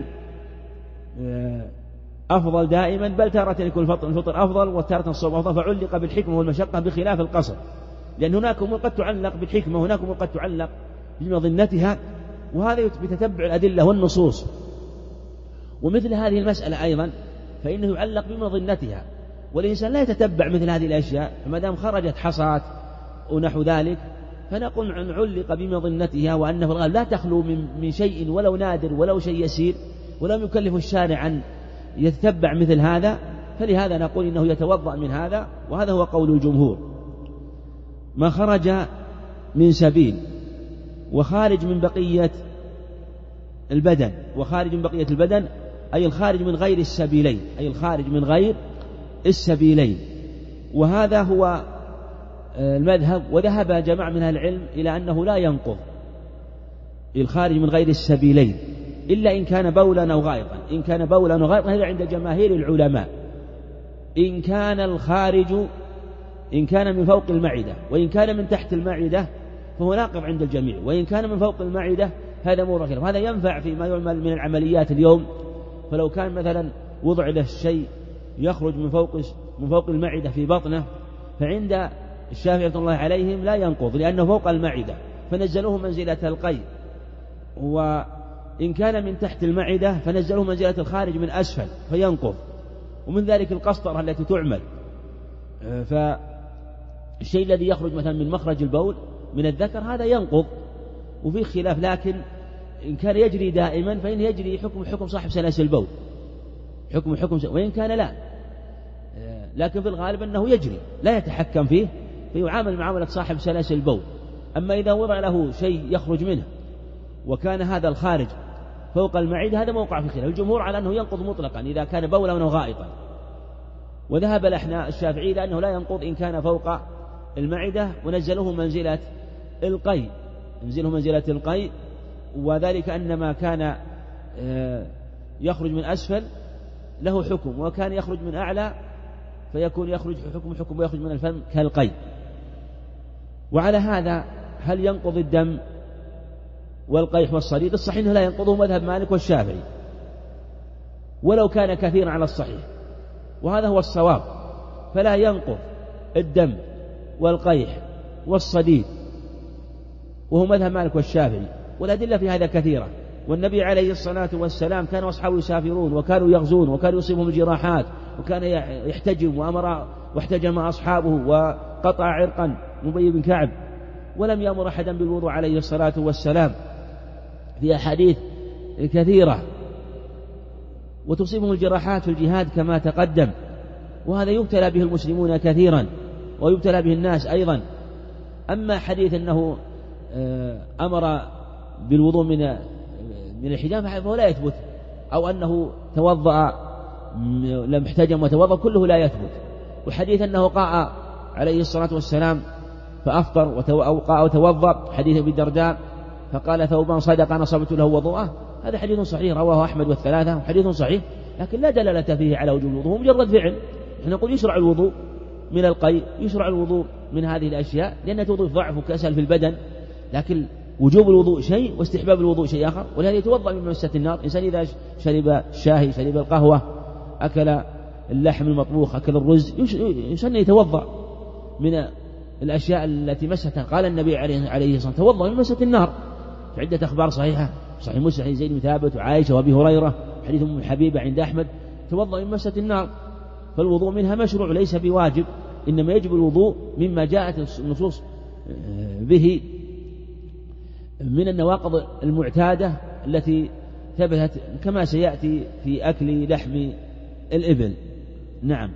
أفضل دائما، بل تارة يكون الفطر أفضل وتارة الصوم أفضل، فعلق بالحكمة والمشقة بخلاف القصر، لأن هناك أمور قد تعلق بالحكمة وهناك أمور قد تعلق بمظنتها، وهذا بتتبع الأدلة والنصوص. ومثل هذه المسألة أيضا فإنه يعلق بمظنتها، والإنسان لا يتتبع مثل هذه الأشياء، فما دام خرجت حصات ونحو ذلك فنقول أن علق بمظنتها، وأنه الغالب لا تخلو من شيء ولو نادر ولو شيء يسير، ولم يكلف الشارع أن يتتبع مثل هذا، فلهذا نقول إنه يتوضأ من هذا، وهذا هو قول الجمهور. ما خرج من سبيل وخارج من بقية البدن، وخارج من بقية البدن أي الخارج من غير السبيلين، أي الخارج من غير السبيلين، وهذا هو المذهب. وذهب جماعة من أهل العلم إلى أنه لا ينقض الخارج من غير السبيلين إلا إن كان بولا أو غائطا. إن كان بولا أو غائطا هذا عند جماهير العلماء. إن كان الخارج إن كان من فوق المعدة وإن كان من تحت المعدة فهو ناقض عند الجميع، وإن كان من فوق المعدة هذا موضع خلاف. وهذا ينفع فيما يعمل من العمليات اليوم، فلو كان مثلا وضع له شيء يخرج من فوق المعدة في بطنه، فعند الشافعي رحمة الله عليهم لا ينقض لأنه فوق المعدة فنزلوه منزلة القيء، وإن كان من تحت المعدة فنزلوه منزلة الخارج من أسفل فينقض. ومن ذلك القسطرة التي تعمل، فالشيء الذي يخرج مثلا من مخرج البول من الذكر هذا ينقض، وفيه خلاف، لكن إن كان يجري دائما فإن يجري حكم صاحب سلاسل البول، وإن كان لا، لكن في الغالب أنه يجري لا يتحكم فيه، فيعامل معاملة صاحب سلاسل البول. أما إذا وضع له شيء يخرج منه وكان هذا الخارج فوق المعدة هذا موقع في خلاف. الجمهور على أنه ينقض مطلقا إذا كان بولا أو غائطا، وذهب الشافعي إلى أنه لا ينقض إن كان فوق المعدة، ونزله منزلة القيء، وذلك أن ما كان يخرج من أسفل له حكم، وكان يخرج من أعلى فيكون يخرج حكم ويخرج من الفم كالقيء. وعلى هذا هل ينقض الدم والقيح والصديد؟ الصحيح أنه لا ينقضه مذهب مالك والشافعي ولو كان كثيرا على الصحيح، وهذا هو الصواب، فلا ينقض الدم والقيح والصديد، وهو مذهب مالك والشافعي، والأدلة في هذا كثيرة. والنبي عليه الصلاة والسلام كان أصحابه يسافرون وكانوا يغزون وكانوا يصيبهم الجراحات، وكان يحتجم واحتجم أصحابه وقطع عرقا أبي بن كعب، ولم يأمر أحدا بالوضوء عليه الصلاة والسلام في أحاديث كثيرة، وتصيبهم الجراحات في الجهاد كما تقدم، وهذا يبتلى به المسلمون كثيرا ويبتلى به الناس أيضا. أما حديث أنه أمر بالوضوء من الحجام فهو لا يثبت، أو أنه توضأ لم احتجم وتوضأ كله لا يثبت. وحديث أنه قاء عليه الصلاة والسلام فأفطر أو قاء وتوضأ، حديث أبي الدرداء فقال ثوبان صدق أنا صبت له وضوءه، هذا حديث صحيح رواه أحمد والثلاثة، حديث صحيح لكن لا دلالة فيه على وجوب الوضوء، مجرد فعل. نحن نقول يشرع الوضوء من القيء، يشرع الوضوء من هذه الأشياء لأنها تضيف ضعف وكسل في البدن، لكن وجوب الوضوء شيء واستحباب الوضوء شيء آخر. ولهذا يتوضأ من مسة النار. إنسان إذا شرب الشاهي، شرب القهوة، أكل اللحم المطبوخ، أكل الرز، يسن يتوضأ من الأشياء التي مستها. قال النبي عليه الصلاة والسلام توضأ من مسة النار، في عدة أخبار صحيحة، صحيح مسلم حديث زيد بن ثابت وعائشة وأبي هريرة، حديث أم حبيبة عند أحمد، توضأ من مسة النار. فالوضوء منها مشروع ليس بواجب، إنما يجب الوضوء مما جاءت النصوص به من النواقض المعتادة التي ثبتت كما سيأتي في أكل لحم الإبل. نعم.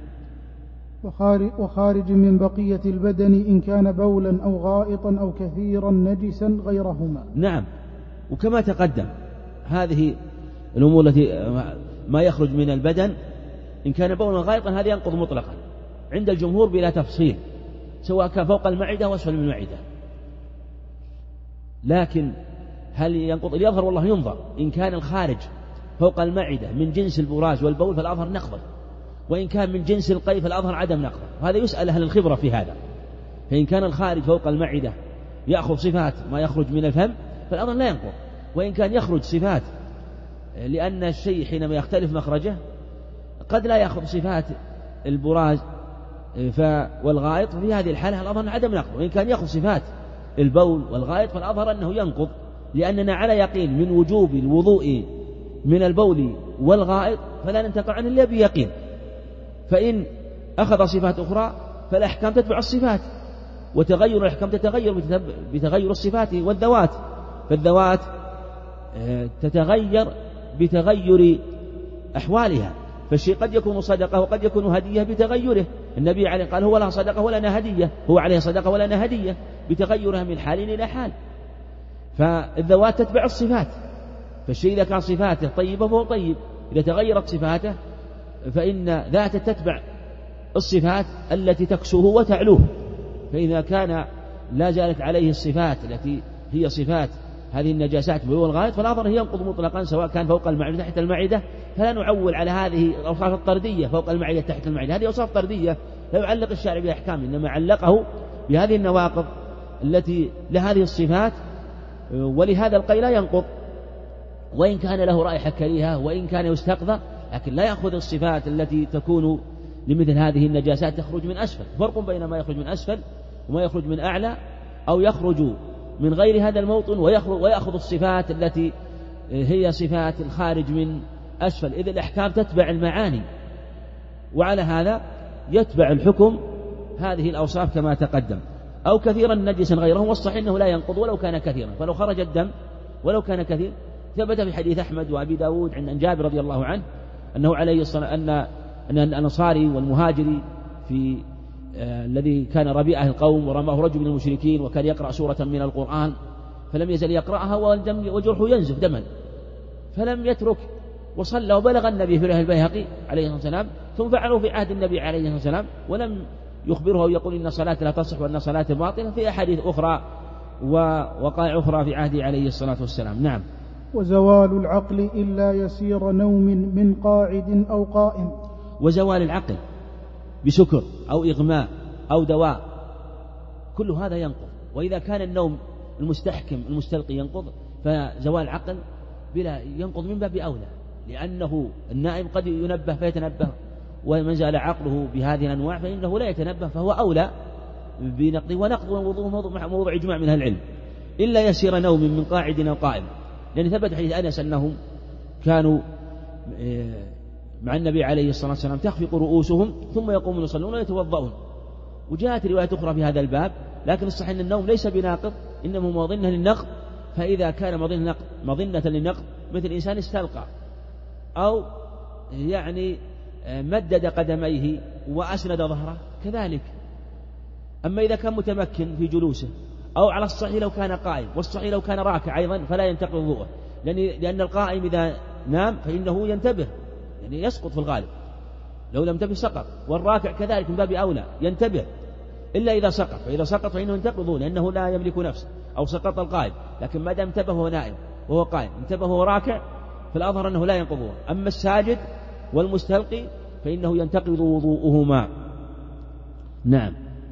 وخارج من بقية البدن إن كان بولا أو غائطا أو كثيرا نجسا غيرهما. نعم. وكما تقدم هذه الأمور التي ما يخرج من البدن إن كان بولا غائطا هذا ينقض مطلقا عند الجمهور بلا تفصيل، سواء كان فوق المعدة وأسفل من المعدة. لكن هل ينقض؟ يظهر والله ينظر. إن كان الخارج فوق المعدة من جنس البراز والبول فالأظهر نقضه، وإن كان من جنس القيء فالأظهر عدم نقضه. وهذا يسأل أهل الخبرة في هذا. فإن كان الخارج فوق المعدة يأخذ صفات ما يخرج من الفم فالأظهر لا ينقض، وإن كان يخرج صفات، لأن الشيء حينما يختلف مخرجه قد لا يأخذ صفات البراز والغائط، في هذه الحالة الأظهر عدم نقضه. وإن كان يأخذ صفات البول والغائط فالأظهر أنه ينقض، لأننا على يقين من وجوب الوضوء من البول والغائط، فلا ننتقل عنه إلا بيقين. فإن أخذ صفات أخرى فالأحكام تتبع الصفات، وتغير الأحكام تتغير بتغير الصفات والذوات، فالذوات تتغير بتغير أحوالها، فالشيء قد يكون صدقة وقد يكون هدية بتغيره. النبي عليه قال هو لا صدقة ولا أنا هدية، هو عليه صدقة ولا أنا هدية، بتغيرها من حال إلى حال. فالذوات تتبع الصفات، فالشيء إذا كان صفاته طيبة فهو طيب، إذا تغيرت صفاته فإن ذاته تتبع الصفات التي تكسوه وتعلوه. فإذا كان لا زالت عليه الصفات التي هي صفات هذه النجاسات والغائط فالأظهر ينقض مطلقا، سواء كان فوق المعدة تحت المعدة، فلا نعول على هذه الأوصاف الطردية فوق المعدة تحت المعدة، هذه أوصاف طردية لا يعلق الشارع بأحكام، إنما علقه بهذه النواقض التي لهذه الصفات، ولهذا القيل لا ينقض وإن كان له رائحة كريهة وإن كان يستقذر، لكن لا يأخذ الصفات التي تكون لمثل هذه النجاسات تخرج من أسفل. فرق بين ما يخرج من أسفل وما يخرج من أعلى، أو يخرج من غير هذا الموطن ويأخذ الصفات التي هي صفات الخارج من أسفل، إذ الأحكام تتبع المعاني، وعلى هذا يتبع الحكم هذه الأوصاف كما تقدم. أو كثيرا نجسا غيره، والصحيح أنه لا ينقض ولو كان كثيرا، فلو خرج الدم ولو كان كثير. ثبت في حديث أحمد وأبي داود عن جابر رضي الله عنه أنه عليه الصلاة أن الأنصاري والمهاجري في الذي كان ربيع القوم ورماه رجل من المشركين وكان يقرأ سورة من القرآن فلم يزل يقرأها وجرحه ينزف دما، فلم يترك وصلى وبلغ النبي في رواية البيهقي عليه الصلاة والسلام، ثم فعلوا في عهد النبي عليه الصلاة والسلام ولم يخبره ويقول إن الصلاة لا تصح وأن الصلاة باطلة، في أحاديث أخرى ووقائع أخرى في عهده عليه الصلاة والسلام. نعم. وزوال العقل إلا يسير نوم من قاعد أو قائم. وزوال العقل بسكر أو إغماء أو دواء كل هذا ينقض، وإذا كان النوم المستحكم المستلقي ينقض، فزوال العقل بلا ينقض من باب أولى، لأنه النائم قد ينبه فيتنبه، ومن زال عقله بهذه الأنواع فإنه لا يتنبه، فهو أولى بنقضه. ونقض ووضوء موضوع إجماع من أهل العلم، إلا يسير نوم من قاعد أو قائم، لأن ثبت حديث أنس أنهم كانوا مع النبي عليه الصلاة والسلام تخفق رؤوسهم ثم يقومون يصلون ويتوضؤون. وجاءت رواية أخرى في هذا الباب، لكن الصحيح أن النوم ليس بناقض، إنما مظنة للنقض. فإذا كان مظنة للنقض مثل إنسان استلقى أو يعني مدد قدميه وأسند ظهره كذلك. أما إذا كان متمكن في جلوسه، أو على الصحيح لو كان قائم، والصحيح لو كان راكع أيضا فلا ينتقض وضوءه، لأن القائم إذا نام فإنه ينتبه، يعني يسقط في الغالب، لو لم ينتبه سقط، والراكع كذلك من باب أولى ينتبه إلا إذا سقط، فإذا سقط فإنه ينتقض لأنه لا يملك نفسه، أو سقط القائم. لكن ما دام انتبه وهو نائم وهو قائم، انتبه وهو راكع، فالأظهر أنه لا ينقض. أما الساجد والمستلقي فإنه ينتقض وضوءهما. نعم.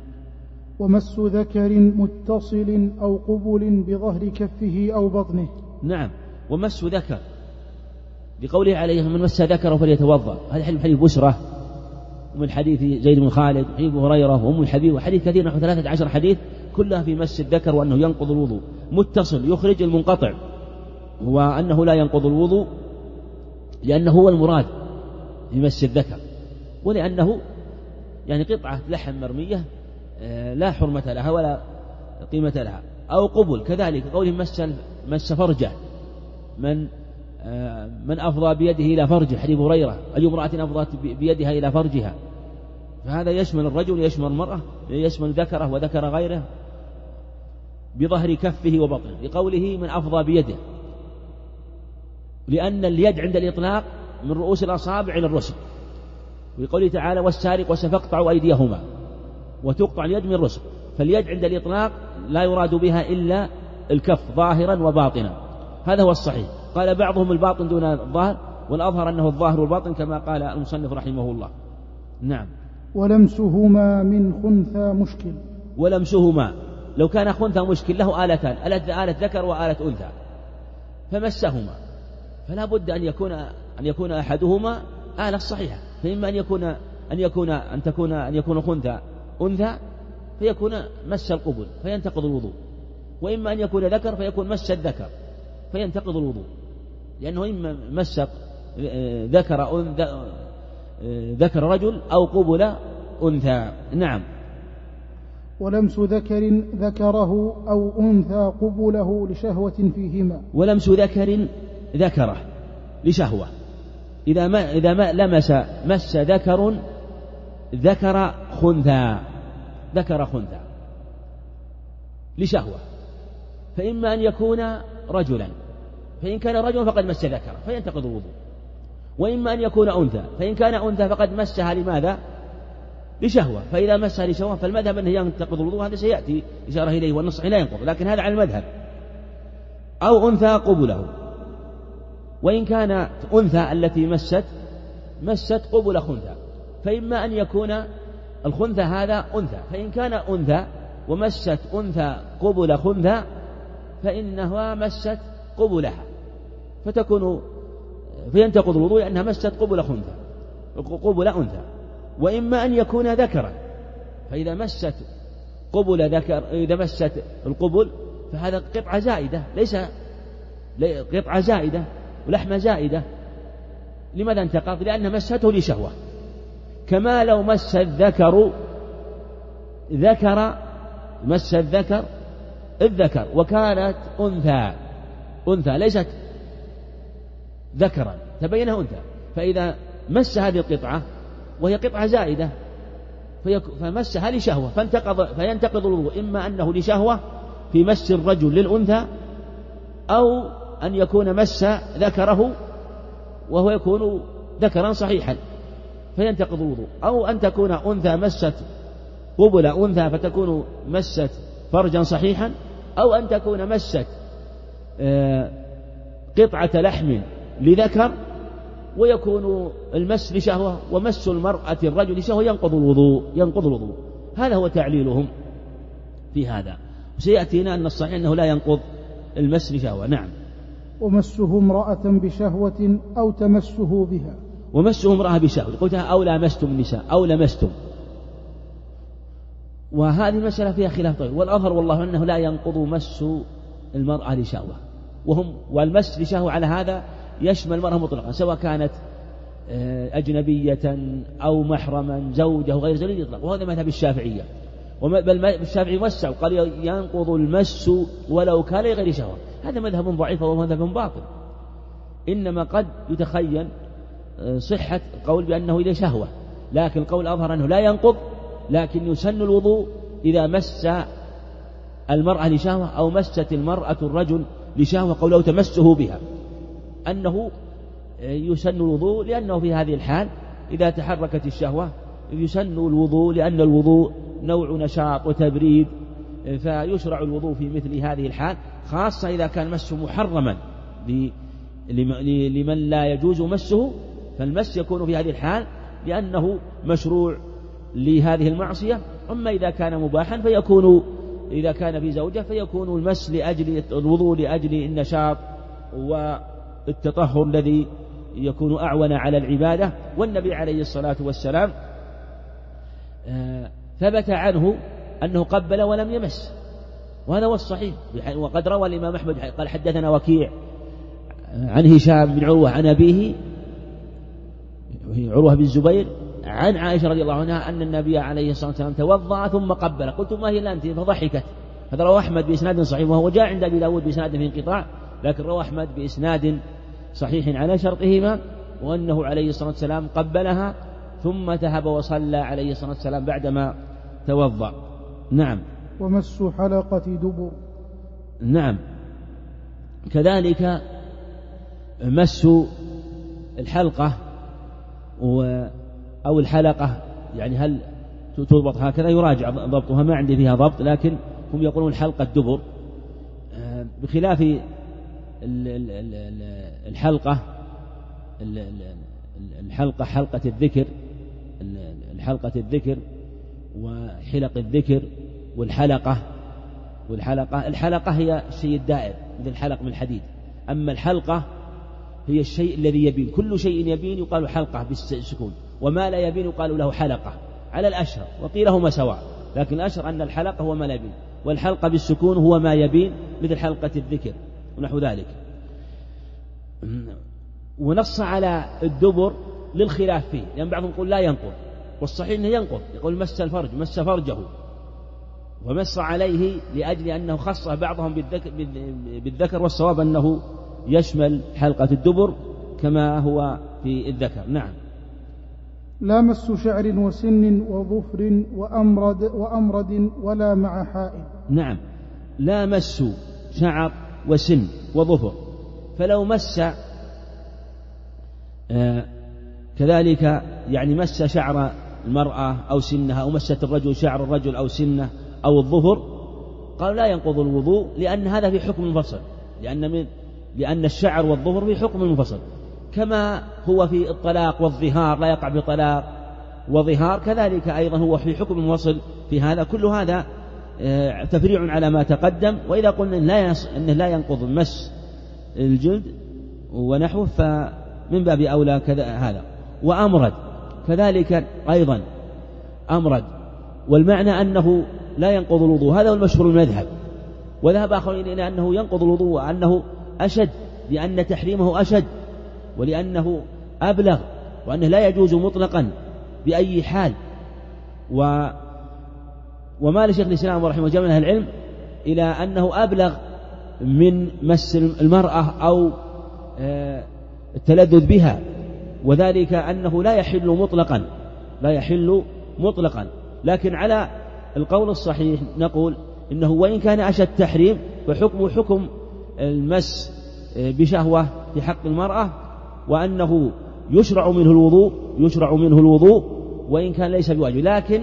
ومس ذكر متصل أو قبل بظهر كفه أو بطنه. نعم. ومس ذكر لقوله عليه من مس ذكره فليتوضأ، هذا حديث بسرة، ومن حديث زيد بن خالد وحديث أبي هريرة وأم الحبيب، وحديث كثير نحو 13 حديث كلها في مس الذكر وأنه ينقض الوضوء. متصل يخرج المنقطع، هو أنه لا ينقض الوضوء لأنه هو المراد في مس الذكر، ولأنه يعني قطعة لحم مرمية لا حرمة لها ولا قيمة لها. أو قبل كذلك قوله مس فرجه، من أفضى بيده إلى فرجه، حديث هريرة أي امرأة أفضت بيدها إلى فرجها، فهذا يشمل الرجل يشمل المرأة يشمل ذكره وذكر غيره بظهر كفه وبطنه، لقوله من أفضى بيده، لأن اليد عند الإطلاق من رؤوس الأصابع إلى الرسل، وقوله تعالى والسارق فاقطعوا أيديهما، وتقطع اليد من الرسل، فاليد عند الإطلاق لا يراد بها إلا الكف ظاهرا وباطنا، هذا هو الصحيح. قال بعضهم الباطن دون الظاهر، والأظهر أنه الظاهر والباطن كما قال المصنف رحمه الله. نعم. ولمسهما من خنثى مشكل. ولمسهما لو كان خنثى مشكل له آلتان، آلة ذكر وآلة أنثى، فمسهما، فلا بد أن يكون أحدهما آلة صحيحة، فإما أن يكون خنثى أنثى فيكون مس القبل فينتقض الوضوء، وإما أن يكون ذكر فيكون مس الذكر فينتقض الوضوء، لأنه إما مس ذكر رجل أو قبل أنثى. نعم. ولمس ذكر ذكره أو أنثى قبله لشهوة فيهما. ولمس ذكر ذكره لشهوة، إذا ما لمس مس ذكر خنثى لشهوة، فإما أن يكون رجلا، فإن كان رجلا فقد مس ذكره فينتقض الوضوء، وإما أن يكون أنثى، فإن كان أنثى فقد مسها لماذا؟ لشهوة، فإذا مسها لشهوة فالمذهب أنه ينتقض الوضوء، هذا سيأتي إشارة إليه والنص لا ينقض، لكن هذا على المذهب. أو أنثى قبله، وإن كانت أنثى التي مست قبل خنثى، فإما أن يكون الخنثى هذا أنثى، فإن كان أنثى ومست أنثى قبل خنثى فإنها مست قبلها فينتقض الوضوء لأنها مست قبل أنثى. وإما أن يكون ذكرا، فإذا مست إذا مست القبل فهذا قطعة زائدة، ليس قطعة زائدة ولحمة زائدة. لماذا انتقض؟ لأن مسته لشهوة، كما لو مس الذكر الذكر وكانت أنثى ليست ذكرا، تبينها أنثى، فإذا مس هذه القطعة وهي قطعة زائدة فمسها لشهوة فينتقض الوضوء، إما أنه لشهوة في مس الرجل للأنثى، أو أن يكون مس ذكره وهو يكون ذكرا صحيحا فينتقض الوضوء، أو أن تكون أنثى مست قبل أنثى فتكون مست فرجا صحيحا، أو أن تكون مست قطعة لحم لذكر ويكون المس لشهوة، ومس المرأة الرجل لشهوة ينقض الوضوء. هذا هو تعليلهم في هذا، وسيأتينا أن الصحيح أنه لا ينقض المس لشهوة. نعم. ومسه امرأة بشهوة أو تمسه بها. ومسه امرأة بشهوة، قلتها أو لامستم النساء أو لمستم، وهذه المسألة فيها خلاف طيب، والأظهر والله أنه لا ينقض مس المرأة لشهوة، والمس لشهوة على هذا يشمل المرأة مطلقا، سواء كانت أجنبية أو محرما زوجة وغير زوجة يطلق، وهذا مذهب الشافعية. بل الشافعي وسع قال ينقض المس ولو كان لغير شهوة، هذا مذهب ضعيف ومذهب باطل. إنما قد يتخيل صحة القول بأنه إلى شهوة، لكن القول الأظهر أنه لا ينقض، لكن يسن الوضوء إذا مس المرأة لشهوة أو مست المرأة الرجل لشهوة، قوله تمسه بها، أنه يسن الوضوء لأنه في هذه الحال إذا تحركت الشهوة يسن الوضوء، لأن الوضوء نوع نشاط وتبريد، فيشرع الوضوء في مثل هذه الحال، خاصة إذا كان مسه محرما لمن لا يجوز مسه، فالمس يكون في هذه الحال لأنه مشروع لهذه المعصية. أما إذا كان مباحا فيكون، إذا كان في زوجة فيكون المس لأجل الوضوء لأجل النشاط والتطهر الذي يكون أعون على العبادة. والنبي عليه الصلاة والسلام ثبت عنه أنه قبل ولم يمس، وهذا هو الصحيح. وقد روى الإمام أحمد قال حدثنا وكيع عن هشام بن عروة عن أبيه عروة بن الزبير عن عائشة رضي الله عنها أن النبي عليه الصلاة والسلام توضأ ثم قبل. قلت ما هي الآن؟ فضحكت. هذا رواه أحمد بإسناد صحيح، وهو جاء عند أبي داود بإسناد في انقطاع، لكن رواه أحمد بإسناد صحيح على شرطهما، وأنه عليه الصلاة والسلام قبلها ثم ذهب وصلى عليه الصلاة والسلام بعدما توضأ. نعم. ومس حلقة دبر. نعم. كذلك مس الحلقة أو الحلقة، يعني هل تضبط هكذا؟ يراجع ضبطها، ما عندي فيها ضبط، لكن هم يقولون حلقة دبر، بخلاف الحلقة حلقة الذكر، وحلق الذكر والحلقة هي الشيء الدائر مثل الحلق من الحديد، أما الحلقة هي الشيء الذي يبين، كل شيء يبين يقال حلقة بالسكون، وما لا يبين يقال له حلقة على الأشهر، وقيل هما سواء، لكن الأشهر أن الحلقة هو ما لا يبين، والحلقة بالسكون هو ما يبين مثل حلقة الذكر ونحو ذلك. ونص على الدبر للخلاف فيه، لأن يعني بعضهم يقول لا ينقض، والصحيح أنه ينقض، يقول مس الفرج مس فرجه، ومس عليه لأجل أنه خصه بعضهم بالذكر، والصواب أنه يشمل حلقة الدبر كما هو في الذكر. نعم. لا مس شعر وسن وظفر وأمرد ولا مع حائل. نعم، لا مس شعر وسن وظفر، فلو مس كذلك يعني مس شعر المرأة أو سنها، أو مست الرجل شعر الرجل أو سنه أو الظفر، قالوا لا ينقض الوضوء، لأن هذا في حكم منفصل، لأن الشعر والظفر في حكم منفصل، كما هو في الطلاق والظهار لا يقع بطلاق وظهار، كذلك أيضا هو في حكم منفصل في هذا. كل هذا تفريع على ما تقدم. وإذا قلنا أنه لا ينقض مس الجلد ونحوه فمن باب أولى كذا هذا. وأمرد كذلك أيضا أمرد، والمعنى أنه لا ينقض الوضوء، هذا هو المشهور المذهب. وذهب آخرين إلى أنه ينقض الوضوء وأنه أشد، لأن تحريمه أشد ولأنه أبلغ، وأنه لا يجوز مطلقا بأي حال. وما لشيخ الإسلام ورحمه جمع أهل العلم إلى أنه أبلغ من مس المرأة أو التلذذ بها، وذلك أنه لا يحل مطلقا. لكن على القول الصحيح نقول إنه وإن كان أشد تحريم فحكمه حكم المس بشهوة في حق المرأة، وأنه يشرع منه الوضوء وإن كان ليس بواجب، لكن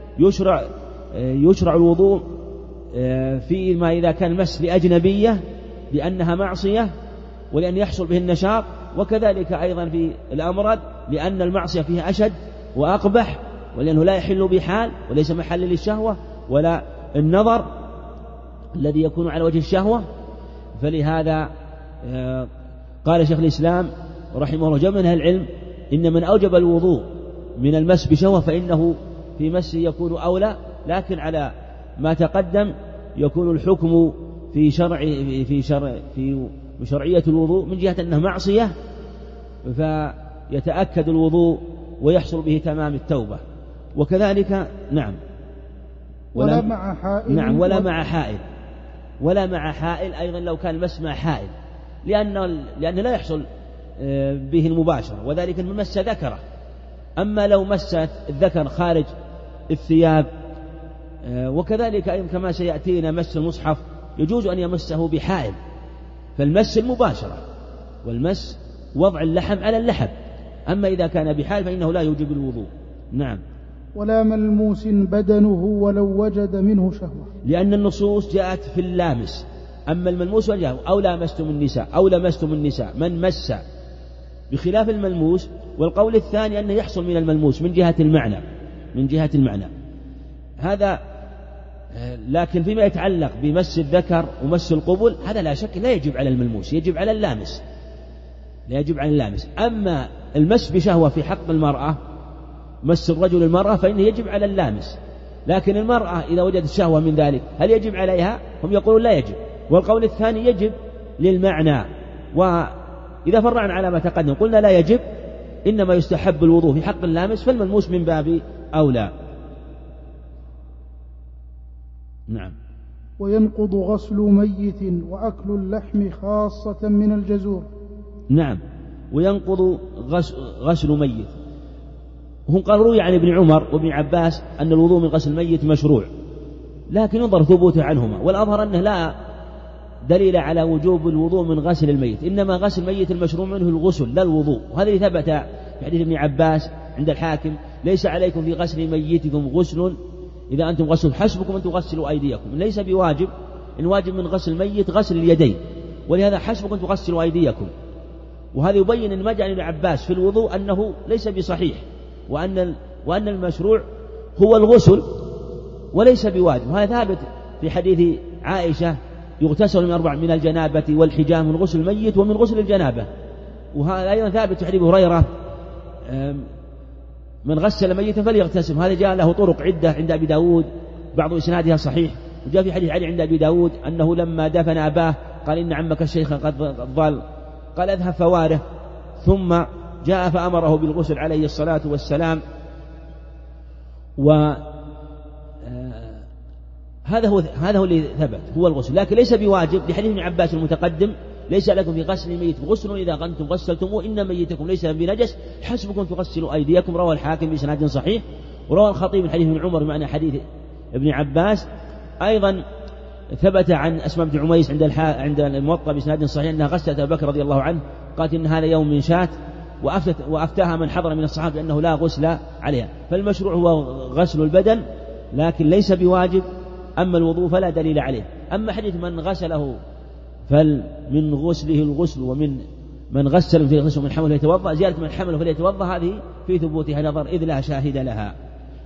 يشرع الوضوء فيما إذا كان المس لأجنبية لأنها معصية ولأن يحصل به النشاط، وكذلك أيضا في الأمرد لأن المعصية فيها أشد وأقبح، ولأنه لا يحل بحال وليس محل للشهوة ولا النظر الذي يكون على وجه الشهوة. فلهذا قال شيخ الإسلام رحمه الله جمع من أهل العلم إن من أوجب الوضوء من المس بشهوة فإنه في مس يكون أولى، لكن على ما تقدم يكون الحكم في شرعية الوضوء من جهة أنه معصية فيتأكد الوضوء ويحصل به تمام التوبة. وكذلك نعم ولا مع حائل. نعم ولا مع حائل أيضا لو كان المس مع حائل، لأن لا يحصل به المباشرة، وذلك من مس ذكره. أما لو مست الذكر خارج الثياب، وكذلك أيضا كما سيأتينا مس المصحف يجوز أن يمسه بحائل، فالمس المباشرة، والمس وضع اللحم على اللحم. أما إذا كان بحائل فإنه لا يوجب الوضوء. نعم. ولا ملموس بدنه ولو وجد منه شهوة، لأن النصوص جاءت في اللامس. أما الملموس أو لامستم النساء أو لمستم النساء من مس، بخلاف الملموس. والقول الثاني أنه يحصل من الملموس من جهة المعنى هذا. لكن فيما يتعلق بمس الذكر ومس القبل هذا لا شك لا يجب على الملموس، يجب على اللامس. أما المس بشهوة في حق المرأة، مس الرجل المرأة، فإنه يجب على اللامس. لكن المرأة إذا وجدت شهوة من ذلك هل يجب عليها؟ هم يقولون لا يجب. والقول الثاني يجب للمعنى. وإذا فرعنا على ما تقدم قلنا لا يجب، إنما يستحب الوضوء في حق اللامس، فالملموس من باب أولى. نعم. وينقض غسل ميت وأكل اللحم خاصة من الجزور. نعم، وينقض غسل ميت. هم قالوا روي عن ابن عمر وابن عباس أن الوضوء من غسل الميت مشروع، لكن ينظر ثبوته عنهما، والأظهر أنه لا دليل على وجوب الوضوء من غسل الميت، إنما غسل الميت المشروع منه الغسل لا الوضوء. وهذا اللي ثبت في حديث ابن عباس عند الحاكم: ليس عليكم في غسل ميتكم غسل إذا أنتم غسل، حسبكم أن تغسلوا أيديكم. ليس بواجب، إن واجب من غسل الميت غسل اليدين، ولهذا حسبكم أن تغسلوا أيديكم. وهذا يبين أن ما جاء ابن عباس في الوضوء أنه ليس بصحيح، وأن المشروع هو الغسل وليس بواجب. وهذا ثابت في حديث عائشة: يغتسل من 4 من الجنابة والحجام، من غسل الميت ومن غسل الجنابة. وهذا أيضا ثابت في حديث هريرة: من غسل ميتا فليغتسل. هذا جاء له طرق عدة عند أبي داود، بعض إسنادها صحيح، وجاء في حديث علي عند أبي داود أنه لما دفن أباه قال إن عمك الشيخ قد ضل، قال اذهب فواره، ثم جاء فأمره بالغسل عليه الصلاة والسلام. هذا هو اللي ثبت هو الغسل، لكن ليس بواجب، لحديث ابن عباس المتقدم ليس لكم في غسل ميت غسل إذا أنتم غسلتموه إن ميتكم ليس بنجس حسبكم تغسلوا أيديكم. رواه الحاكم بإسناد صحيح، وروى الخطيب من حديث ابن عمر بمعنى حديث ابن عباس. أيضا ثبت عن أسماء بن عميس عند الموطأ بإسناد صحيح أنها غسلت أبي بكر رضي الله عنه، قالت إن هذا يوم من شاة، وأفتاها من حضر من الصحابة أنه لا غسل عليها. فالمشروع هو غسل البدن لكن ليس بواجب، أما الوضوء فلا دليل عليه. أما حديث من غسله فمن غسله الغسل ومن غسل في غسل من حمله فليتوضأ، زيادة من حمله فليتوضأ هذه في ثبوتها نظر إذ لا شاهد لها.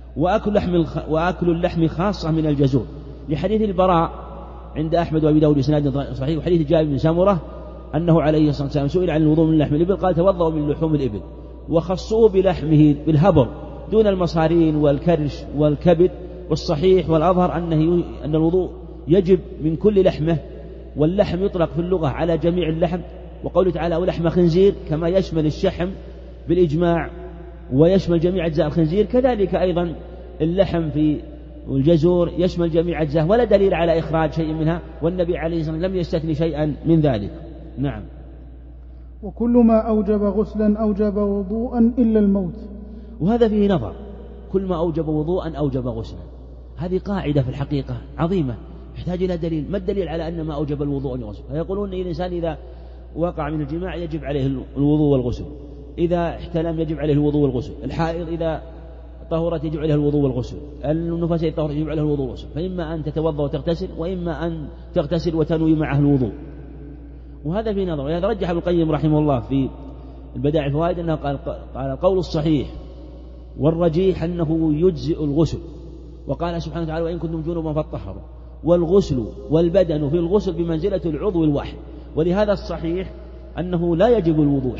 وأكل اللحم خاصة من الجزور، لحديث البراء عند أحمد وأبي داود بإسناد صحيح، وحديث جابر بن سمرة أنه عليه الصلاة والسلام سئل عن الوضوء من لحم الإبل قال توضأوا من لحوم الإبل، وخصوه بلحمه بالهبر دون المصارين والكرش والكبد. والصحيح والأظهر أن الوضوء يجب من كل لحمه، واللحم يطلق في اللغة على جميع اللحم، وقوله تعالى ولحم خنزير كما يشمل الشحم بالإجماع ويشمل جميع أجزاء الخنزير، كذلك أيضا اللحم في الجزور يشمل جميع أجزاء، ولا دليل على إخراج شيء منها، والنبي عليه الصلاة والسلام لم يستثني شيئا من ذلك. نعم. وكل ما أوجب غسلا أوجب وضوءا إلا الموت. وهذا فيه نظر، كل ما أوجب وضوءا أوجب غسلا، هذه قاعدة في الحقيقة عظيمة يحتاج إلى دليل. ما الدليل على أن ما أوجب الوضوء والغسل؟ فيقولون إن الإنسان إذا وقع من الجماع يجب عليه الوضوء والغسل، إذا احتلم يجب عليه الوضوء والغسل، الحائض إذا طهرت يجب عليها الوضوء والغسل، النفاس إذا طهرت يجب عليها الوضوء والغسل، فإما أن تتوضأ وتغتسل، وإما أن تغتسل وتنوي معه الوضوء. وهذا في نظر، ولهذا رجح ابن القيم رحمه الله في البدائع الفوائد أنه قال القول الصحيح والرجيح أنه يجزئ الغسل، وقال سبحانه وتعالى وإن كنتم جنبا فاطهروا، والغسل والبدن في الغسل بمنزلة العضو الواحد. ولهذا الصحيح أنه لا يجب الوضوء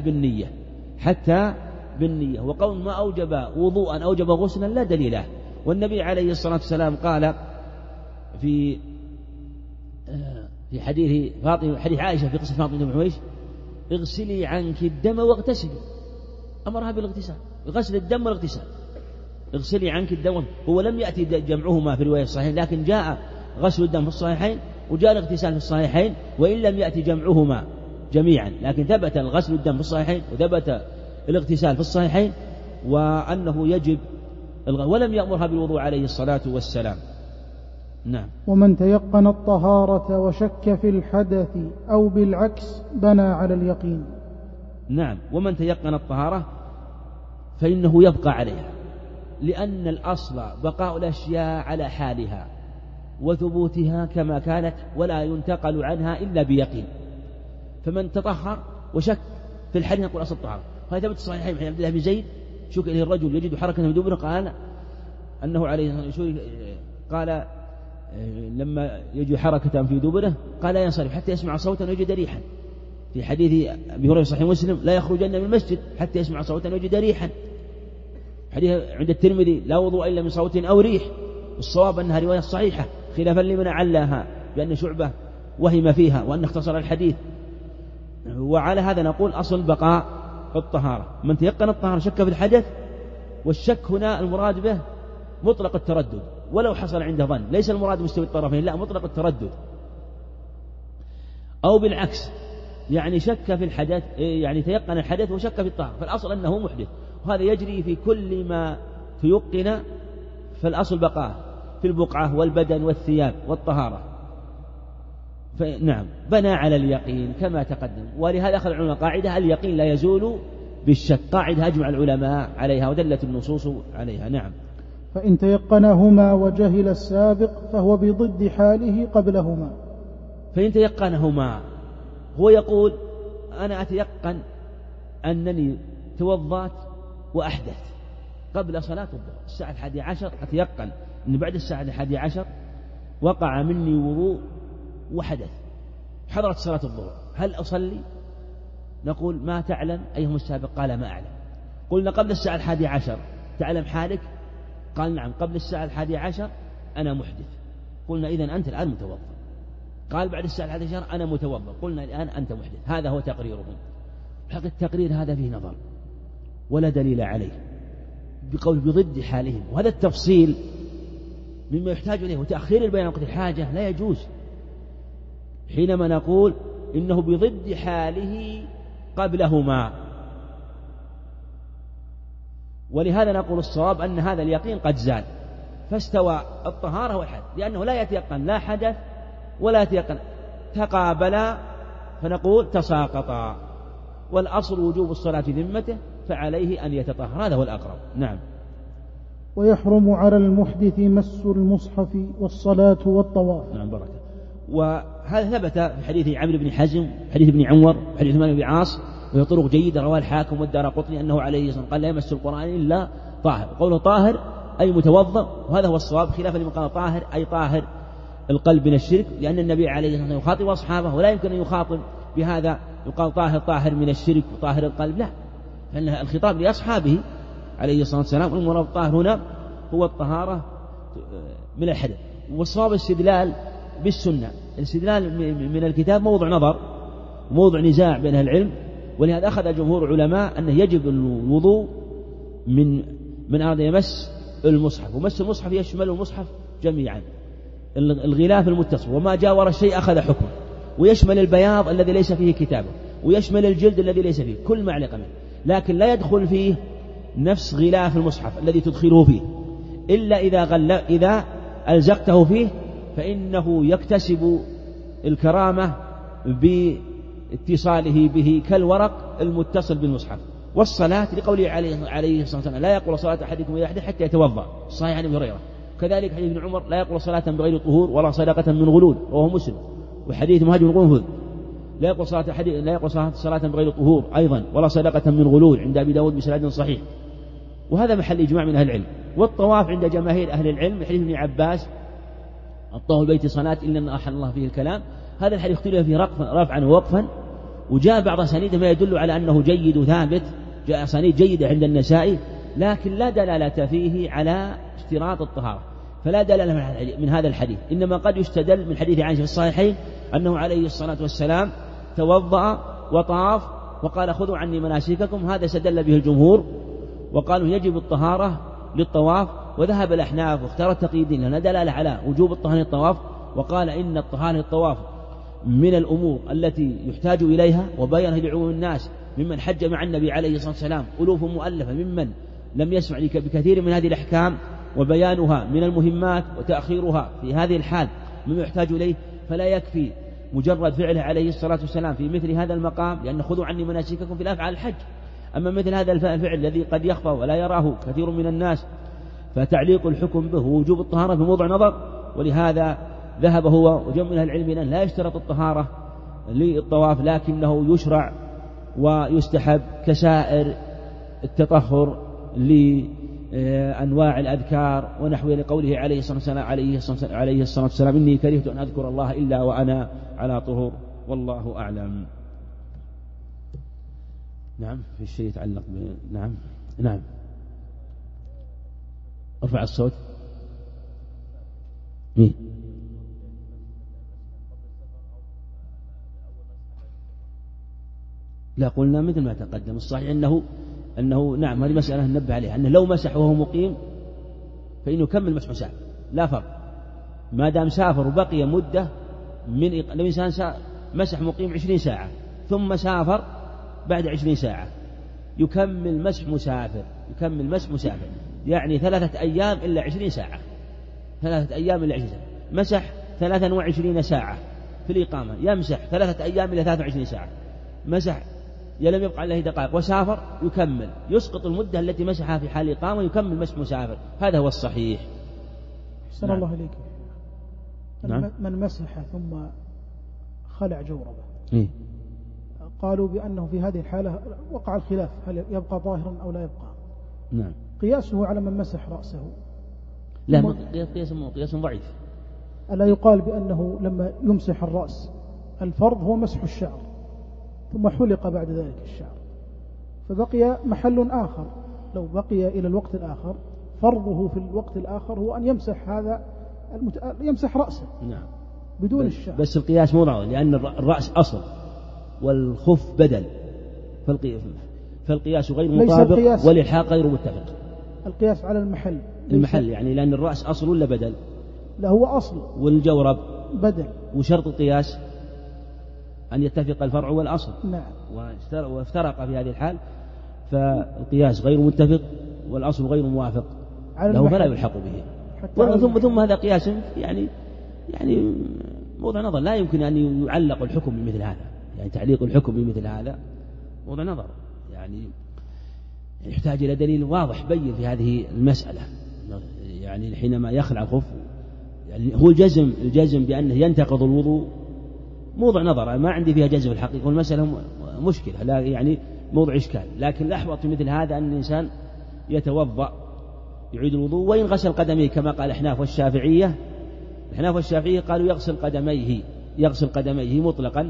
حتى بالنية، وقول ما أوجب وضوءا أوجب غسلا لا دليل له. والنبي عليه الصلاة والسلام قال في حديث عائشة في قصة فاطمة بن عميش اغسلي عنك الدم واغتسلي، أمرها بالاغتسال، غسل الدم والاغتسال، اغسلي عنك الدم. هو لم يأتي جمعهما في رواية الصحيحين، لكن جاء غسل الدم في الصحيحين وجاء الاغتسال في الصحيحين، وإن لم يأتي جمعهما جميعا، لكن ثبت غسل الدم في الصحيحين وثبت الاغتسال في الصحيحين، وأنه يجب ولم يأمرها بالوضوء عليه الصلاة والسلام. نعم. ومن تيقن الطهارة وشك في الحدث أو بالعكس بنى على اليقين. نعم. ومن تيقن الطهارة فإنه يبقى عليها، لأن الأصل بقاء الأشياء على حالها وثبوتها كما كانت، ولا ينتقل عنها إلا بيقين. فمن تطهر وشك في الحدث نقول أصل الطهارة. هذا ثبت الصحيحين عن عبد الله بن زيد شك إليه الرجل يجد حركة في دبره، قال أنه عليه قال لما يجد حركة في دبره قال لا ينصرف حتى يسمع صوتا ويجد ريحا. في حديث أبي هريرة صحيح مسلم لا يخرجن من المسجد حتى يسمع صوتا ويجد ريحا. حديث عند الترمذي لا وضوء إلا من صوت أو ريح، والصواب أنها رواية صحيحة خلافا لمن علاها بأن شعبة وهم فيها وأن اختصر الحديث. وعلى هذا نقول أصل بقاء الطهارة. من تيقن الطهارة شك في الحدث، والشك هنا المراد به مطلق التردد ولو حصل عنده ظن، ليس المراد مستوي الطرفين، لا مطلق التردد. أو بالعكس يعني شك في الحدث، يعني تيقن الحدث وشك في الطهارة، فالأصل أنه محدث، وهذا يجري في كل ما تيقن، فالأصل بقاء في البقعة والبدن والثياب والطهارة. نعم بنى على اليقين كما تقدم. ولهذا أخذ العلماء قاعدة اليقين لا يزول بالشك، قاعدة أجمع العلماء عليها ودلت النصوص عليها. نعم. فإن تيقنهما وجهل السابق فهو بضد حاله قبلهما. فإن تيقنهما، هو يقول أنا أتيقن أنني توضأت وأحدث قبل صلاة الظهر الساعة 11، أتيقن أن بعد الساعة 11 وقع مني وضوء وحدث، حضرت صلاة الظهر، هل أصلي؟ نقول ما تعلم أيهم السابق؟ قال ما أعلم. قلنا قبل الساعة 11 تعلم حالك؟ قال نعم قبل الساعة 11 أنا محدث. قلنا إذن أنت الآن متوضأ. قال بعد الساعة 11 أنا متوضأ، قلنا الآن أنت محدث. هذا هو تقريرهم. حق التقرير هذا فيه نظر ولا دليل عليه بقول بضد حالهم، وهذا التفصيل مما يحتاج إليه. وتأخير البيان وقت الحاجة لا يجوز حينما نقول إنه بضد حاله قبلهما. ولهذا نقول الصواب أن هذا اليقين قد زال، فاستوى الطهارة والحدث، لأنه لا يتيقن لا حدث ولا يتيقن، تقابلا فنقول تساقطا، والأصل وجوب الصلاة في ذمته فعليه أن يتطهر. هذا هو الأقرب. نعم. ويحرم على المحدث مس المصحف والصلاة والطواف. نعم بركة. وهذا ثبت في حديث عمرو بن حزم، حديث ابن عمر، حديث عثمان بن عاص، وهي طرق جيدة رواه الحاكم والدارقطني أنه عليه الصلاة والسلام قال لا يمس القرآن إلا طاهر. قوله طاهر أي متوضأ، وهذا هو الصواب خلافا لمن قال طاهر أي طاهر القلب من الشرك، لأن النبي عليه الصلاة والسلام يخاطب أصحابه ولا يمكن أن يخاطب بهذا يقال طاهر من الشرك وطاهر القلب، لا، فإن الخطاب لأصحابه عليه الصلاة والسلام. والمراد الطاهر هنا هو الطهارة من الحدث. والصواب الاستدلال بالسنة. الاستدلال من الكتاب موضع نظر وموضع نزاع بين العلم، ولهذا أخذ جمهور العلماء أنه يجب الوضوء من أراد يمس المصحف، ومس المصحف يشمل المصحف جميعا، الغلاف المتصل وما جاور الشيء أخذ حكمه، ويشمل البياض الذي ليس فيه كتابه، ويشمل الجلد الذي ليس فيه، كل ما علق منه، لكن لا يدخل فيه نفس غلاف المصحف الذي تدخله فيه، إلا إذا ألزقته فيه فإنه يكتسب الكرامة باتصاله به كالورق المتصل بالمصحف. والصلاة لقوله عليه الصلاة والسلام لا يقول صلاة أحدكم إذا أحدث حتى يتوضأ، صحيح عن أبي هريرة. كذلك حديث ابن عمر لا يقول صلاة بغير طهور ولا صدقة من غلول، رواه مسلم. وحديث مهاجر بن قنفذ لا يقول صلاة بغير طهور أيضا ولا صدقة من غلول عند أبي داود بسند صحيح. وهذا محل إجماع من أهل العلم. والطواف عند جماهير أهل العلم حديث ابن عباس الطواف البيت صلاة إلا أن أحل الله فيه الكلام، هذا الحديث اختلف فيه رفعا ووقفا، وجاء بعض أسانيده ما يدل على أنه جيد وثابت، جاء أسانيد جيدة عند النسائي، لكن لا دلالة فيه على اشتراط الطهارة، فلا دلالة من هذا الحديث. إنما قد يستدل من حديث عائشة في الصحيحين أنه عليه الصلاة والسلام توضأ وطاف وقال خذوا عني مناسككم، هذا استدل به الجمهور وقالوا يجب الطهارة للطواف. وذهب الأحناف واختار التقييدين لأن دلالة على وجوب الطهارة للطواف، وقال إن الطهارة للطواف من الأمور التي يحتاج إليها، وبينها لعموم الناس ممن حج مع النبي عليه الصلاة والسلام ألوف مؤلفة ممن لم يسمع بكثير من هذه الأحكام، وبيانها من المهمات وتأخيرها في هذه الحال مما يحتاج إليه، فلا يكفي مجرد فعله عليه الصلاة والسلام في مثل هذا المقام، لأن خذوا عني مناسككم في الأفعال الحج. أما مثل هذا الفعل الذي قد يخفى ولا يراه كثير من الناس فتعليق الحكم به ووجوب الطهارة في موضع نظر. ولهذا ذهب هو وجمع من العلم أن لا يشترط الطهارة للطواف، لكنه يشرع ويستحب كسائر التطهر لأنواع الأذكار ونحوه، لقوله عليه الصلاة والسلام إني كرهت أن أذكر الله إلا وأنا على طهور، والله أعلم. نعم في شيء يتعلق نعم ارفع الصوت. مين؟ لا قلنا مثل ما تقدم. الصحيح أنه نعم هذه مسألة ننبه عليها، أنه لو مسح وهو مقيم فإنه يكمل مسح مسافر لا فرق، ما دام سافر وبقي مدة من لو إنسان مسح مقيم 20 ساعة ثم سافر بعد 20 ساعة يكمل مسح مسافر، يعني 3 أيام إلا 20 ساعة، 3 أيام إلا 20 ساعة. مسح 23 ساعة في الإقامة يمسح 3 أيام إلى 23 ساعة، مسح لم يبقى عليه دقائق وسافر يكمل، يسقط المدة التي مسحها في حال الإقامة يكمل مسح مسافر. هذا هو الصحيح. أحسن الله إليك. من مسح ثم خلع جوربه قالوا بأنه في هذه الحالة وقع الخلاف هل يبقى طاهرا أو لا يبقى. نعم. قياسه على من مسح رأسه لا قياس ضعيف. ألا يقال بأنه لما يمسح الرأس الفرض هو مسح الشعر ثم حلق بعد ذلك الشعر، فبقي محل آخر، لو بقي إلى الوقت الآخر فرضه في الوقت الآخر هو أن يمسح هذا يمسح رأسه نعم بدون الشعر. بس القياس مو ضروري، لأن الرأس أصل والخف بدل، فالقياس غير مطابق والإلحاق غير متفق. القياس على المحل يعني لأن الرأس أصل ولا بدل؟ لا هو أصل، والجورب بدل. وشرط القياس أن يتفق الفرع والأصل. نعم. وافترق في هذه الحال، فالقياس غير متفق والأصل غير موافق له فلا يلحق به. ثم هذا قياس يعني موضع نظر، لا يمكن أن يعلق الحكم بمثل هذا، يعني تعليق الحكم بمثل هذا موضع نظر، يعني يحتاج إلى دليل واضح بين في هذه المسألة. يعني حينما يخلع الخف، يعني هو الجزم بأنه ينتقض الوضوء موضع نظر، ما عندي فيها جزم الحقيقة، والمسألة مشكلة، لا يعني موضع إشكال. لكن الأحوط في مثل هذا أن الإنسان يتوضأ يعيد الوضوء وإن غسل قدميه، كما قال الأحناف والشافعية. الأحناف والشافعية قالوا يغسل قدميه مطلقا،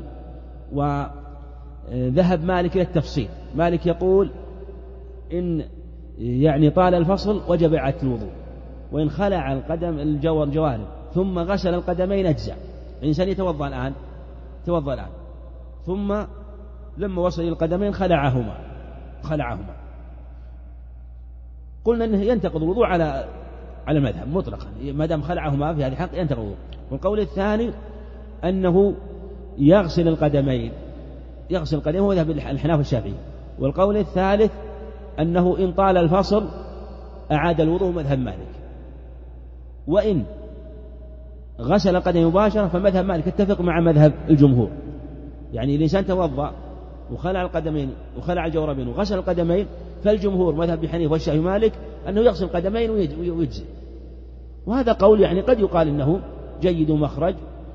وذهب مالك إلى التفصيل. مالك يقول إن يعني طال الفصل وجب إعادة الوضوء، وإن خلع القدم الجوارب ثم غسل القدمين أجزع. الإنسان يتوضأ الآن ثم لما وصل إلى القدمين خلعهما، قلنا أنه ينتقض الوضوء على المذهب مطلقا، ما دام خلعهما في هذه الحق ينتقض الوضوء. والقول الثاني أنه يغسل القدمين هو ذهب الحناف الشافعي. والقول الثالث أنه إن طال الفصل أعاد الوضوء مذهب مالك. وإن غسل القدم مباشرة فمذهب مالك اتفق مع مذهب الجمهور. يعني الإنسان توضأ وخلع القدمين وخلع الجوربين وغسل القدمين، فالجمهور مذهب ابي حنيفة والشافعي مالك أنه يغسل القدمين ويجزي. وهذا قول يعني قد يقال أنه جيد مخرج،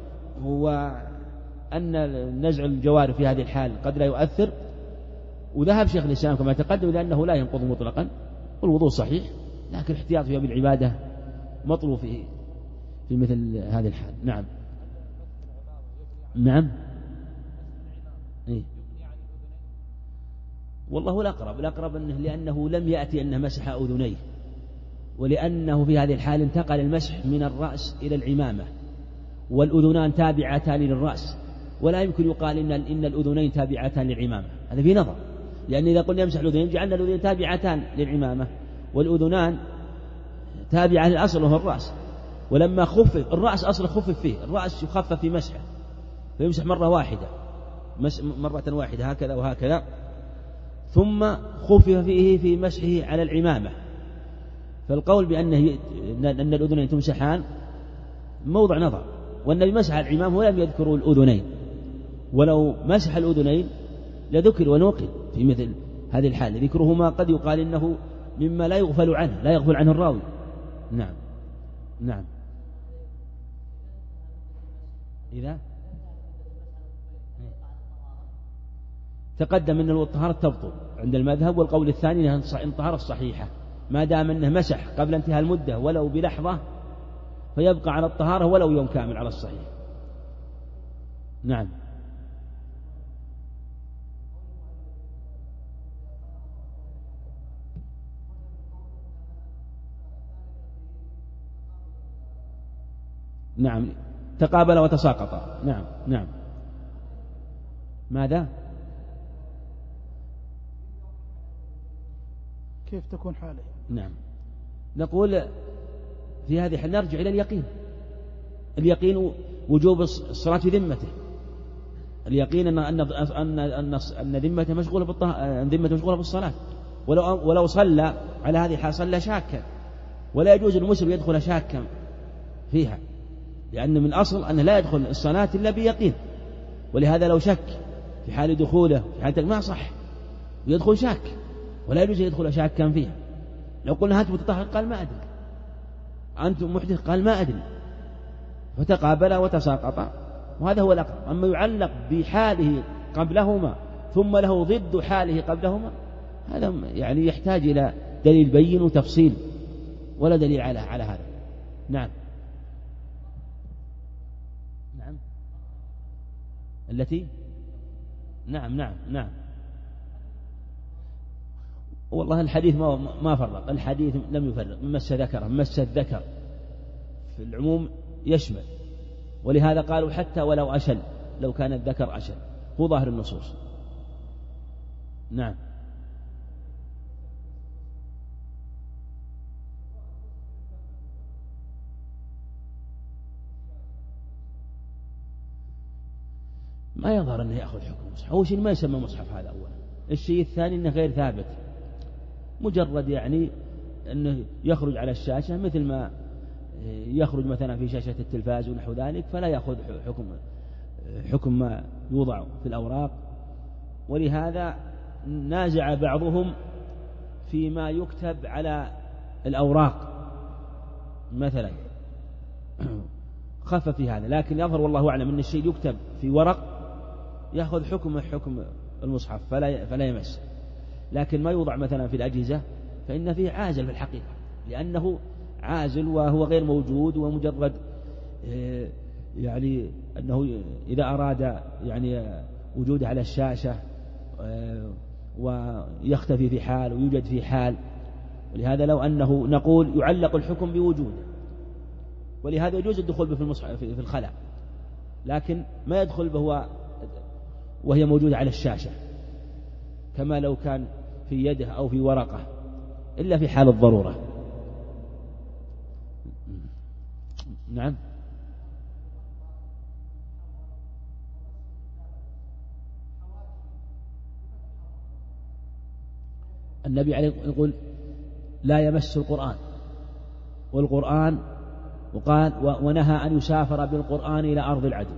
وأن نزع الجوارب في هذه الحال قد لا يؤثر. وذهب شيخ الإسلام كما تقدم لأنه لا ينقض مطلقا، والوضوء صحيح، لكن الاحتياط فيها بالعبادة مطلوب في مثل هذه الحال. نعم إيه؟ والله الأقرب أنه لأنه لم يأتي أنه مسح أذنيه، ولأنه في هذه الحال انتقل المسح من الرأس إلى العمامة، والأذنان تابعتان للرأس، ولا يمكن يقال إن الأذنين تابعتان للعمامة، هذا في نظر. لأن إذا قلنا يمسح الأذنين جعلنا الأذنين تابعتان للعمامة، والأذنان تابعة للأصل وهو الرأس. ولما خفف الرأس أصل خفف فيه، الرأس يخفف في مسحه فيمسح مرة واحدة هكذا وهكذا، ثم خفف فيه في مسحه على العمامة. فالقول بأن الأذنين تمسحان موضع نظر، والنبي مسح العمامة ولم يذكروا الأذنين، ولو مسح الأذنين لذكر ونوقل في مثل هذه الحالة. ذكرهما قد يقال إنه مما لا يغفل عنه الراوي. نعم إذا تقدم أن الطهارة تبطل عند المذهب، والقول الثاني أن الطهارة الصحيحة ما دام أنه مسح قبل انتهاء المدة ولو بلحظة فيبقى على الطهارة ولو يوم كامل على الصحيح. نعم تقابل وتساقط. نعم ماذا؟ كيف تكون حاله؟ نعم نقول في هذه الحال نرجع إلى اليقين وجوب الصلاة في ذمته. اليقين أن ذمته مشغولة بالصلاة، ولو صلى على هذه الحال صلى شاكا، ولا يجوز المسلم يدخل شاكا فيها، لأن من الأصل أنه لا يدخل الصلاة إلا بيقين. ولهذا لو شك في حال دخوله في حالة ما صح يدخل شاك، ولا يجوز يدخل شاكا فيها. لو قلنا أنت متطهر قال ما أدري، أنت محدث قال ما أدري، فتقابل وتساقط، وهذا هو الأقرب. أما يعلق بحاله قبلهما ثم له ضد حاله قبلهما، هذا يعني يحتاج إلى دليل بين وتفصيل، ولا دليل على هذا. نعم التي نعم والله الحديث ما فرق، الحديث لم يفرق. مس الذكر في العموم يشمل، ولهذا قالوا حتى ولو أشل، لو كان الذكر أشل، هو ظاهر النصوص. نعم. ما يظهر أنه يأخذ حكم المصحف. أول شيء ما يسمى مصحف هذا أولا. الشيء الثاني أنه غير ثابت، مجرد يعني أنه يخرج على الشاشة مثل ما يخرج مثلا في شاشة التلفاز ونحو ذلك، فلا يأخذ حكم ما يوضع في الأوراق. ولهذا نازع بعضهم فيما يكتب على الأوراق مثلا، خف في هذا، لكن يظهر والله أعلم أن الشيء يكتب في ورق يأخذ حكم المصحف فلا يمس. لكن ما يوضع مثلا في الأجهزة فإن فيه عازل في الحقيقة، لأنه عازل وهو غير موجود، ومجرد يعني أنه إذا أراد يعني وجوده على الشاشة ويختفي في حال ويوجد في حال. ولهذا لو أنه نقول يعلق الحكم بوجوده، ولهذا يجوز الدخول به في المصحف في الخلاء، لكن ما يدخل به وهي موجودة على الشاشة كما لو كان في يده أو في ورقة، إلا في حال الضرورة. نعم. النبي عليه يقول لا يمس القرآن، والقرآن وقال ونهى أن يسافر بالقرآن إلى أرض العدو.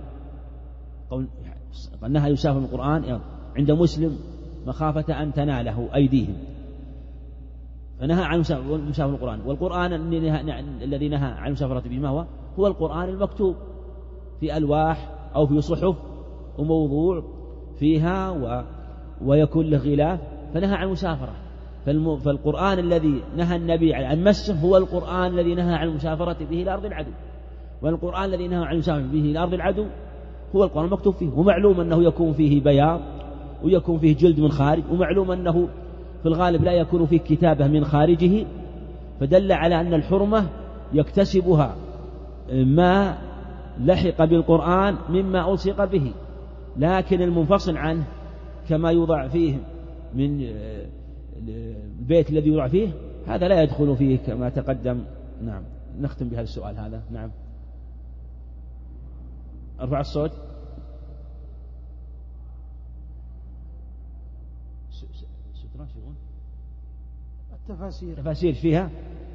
نهى يسافر بالقرآن عند مسلم مخافة أن تناله أيديهم، فنهى عن مسافر القرآن. والقرآن الذي نهى عن المسافرة به ما هو القرآن المكتوب في ألواح أو في صحف وموضوع فيها ويكون له غلاف، فنهى عن المسافرة. فالقرآن الذي نهى النبي عن مسه هو القرآن الذي نهى عن المسافرة به إلى أرض العدو، والقرآن الذي نهى عن المسافرة به إلى أرض العدو هو القرآن المكتوب فيه. ومعلوم أنه يكون فيه بياض ويكون فيه جلد من خارج، ومعلوم أنه في الغالب لا يكون فيه كتابة من خارجه، فدل على أن الحرمة يكتسبها ما لحق بالقرآن مما ألصق به. لكن المنفصل عنه كما يوضع فيه من البيت الذي يوضع فيه هذا لا يدخل فيه كما تقدم. نعم. نختم بهذا السؤال هذا. نعم. ارفع الصوت. التفاسير فيها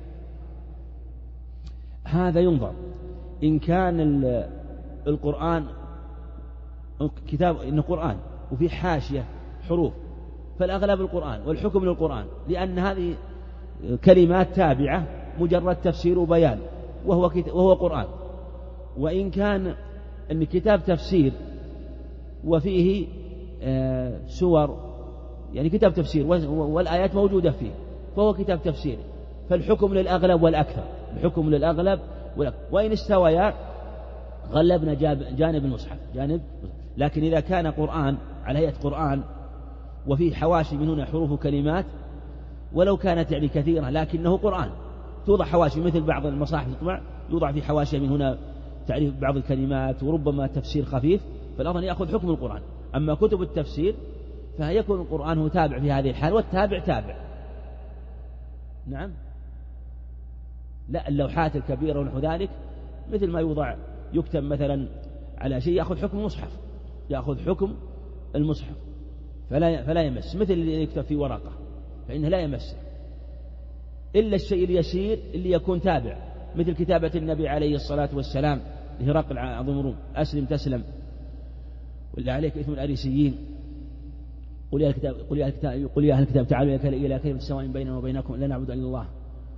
هذا ينظر إن كان القرآن كتاب إنه قرآن وفي حاشية حروف فالأغلب القرآن والحكم للقرآن، لأن هذه كلمات تابعة مجرد تفسير وبيان وهو قرآن. وإن كان أن كتاب تفسير وفيه سور يعني كتاب تفسير والآيات موجودة فيه فهو كتاب تفسير، فالحكم للأغلب والأكثر، الحكم للأغلب والأكثر. وإن استويا غلبنا جانب المصحف جانب. لكن إذا كان قرآن على هيئة قرآن وفيه حواشي من هنا حروف وكلمات ولو كانت يعني كثيرة لكنه قرآن، توضع حواشي مثل بعض المصاحف تطبع يوضع في حواشي من هنا تعريف بعض الكلمات وربما تفسير خفيف، فالأفضل يأخذ حكم القرآن. أما كتب التفسير فيكون القرآن هو تابع في هذه الحال والتابع تابع. نعم. لا اللوحات الكبيرة ونحو ذلك مثل ما يوضع يكتب مثلا على شيء يأخذ حكم المصحف، يأخذ حكم المصحف فلا يمس، مثل اللي يكتب في ورقة فإنه لا يمس إلا الشيء اليسير اللي يكون تابع، مثل كتابة النبي عليه الصلاة والسلام لهرقل عظيم الروم أسلم تسلم واللي عليك إثم الأريسيين قل يا أهل الكتاب تعالوا إلى كلمة سواء بيننا وبينكم لا نعبد إلا الله.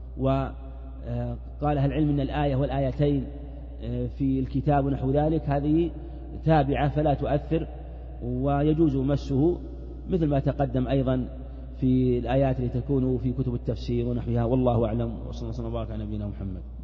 وقال أهل العلم أن الآية والآيتين في الكتاب ونحو ذلك هذه تابعة فلا تؤثر ويجوز مسه مثل ما تقدم أيضا في الآيات التي تكون في كتب التفسير ونحوها. والله أعلم، وصلى الله وسلم وبارك على نبينا محمد.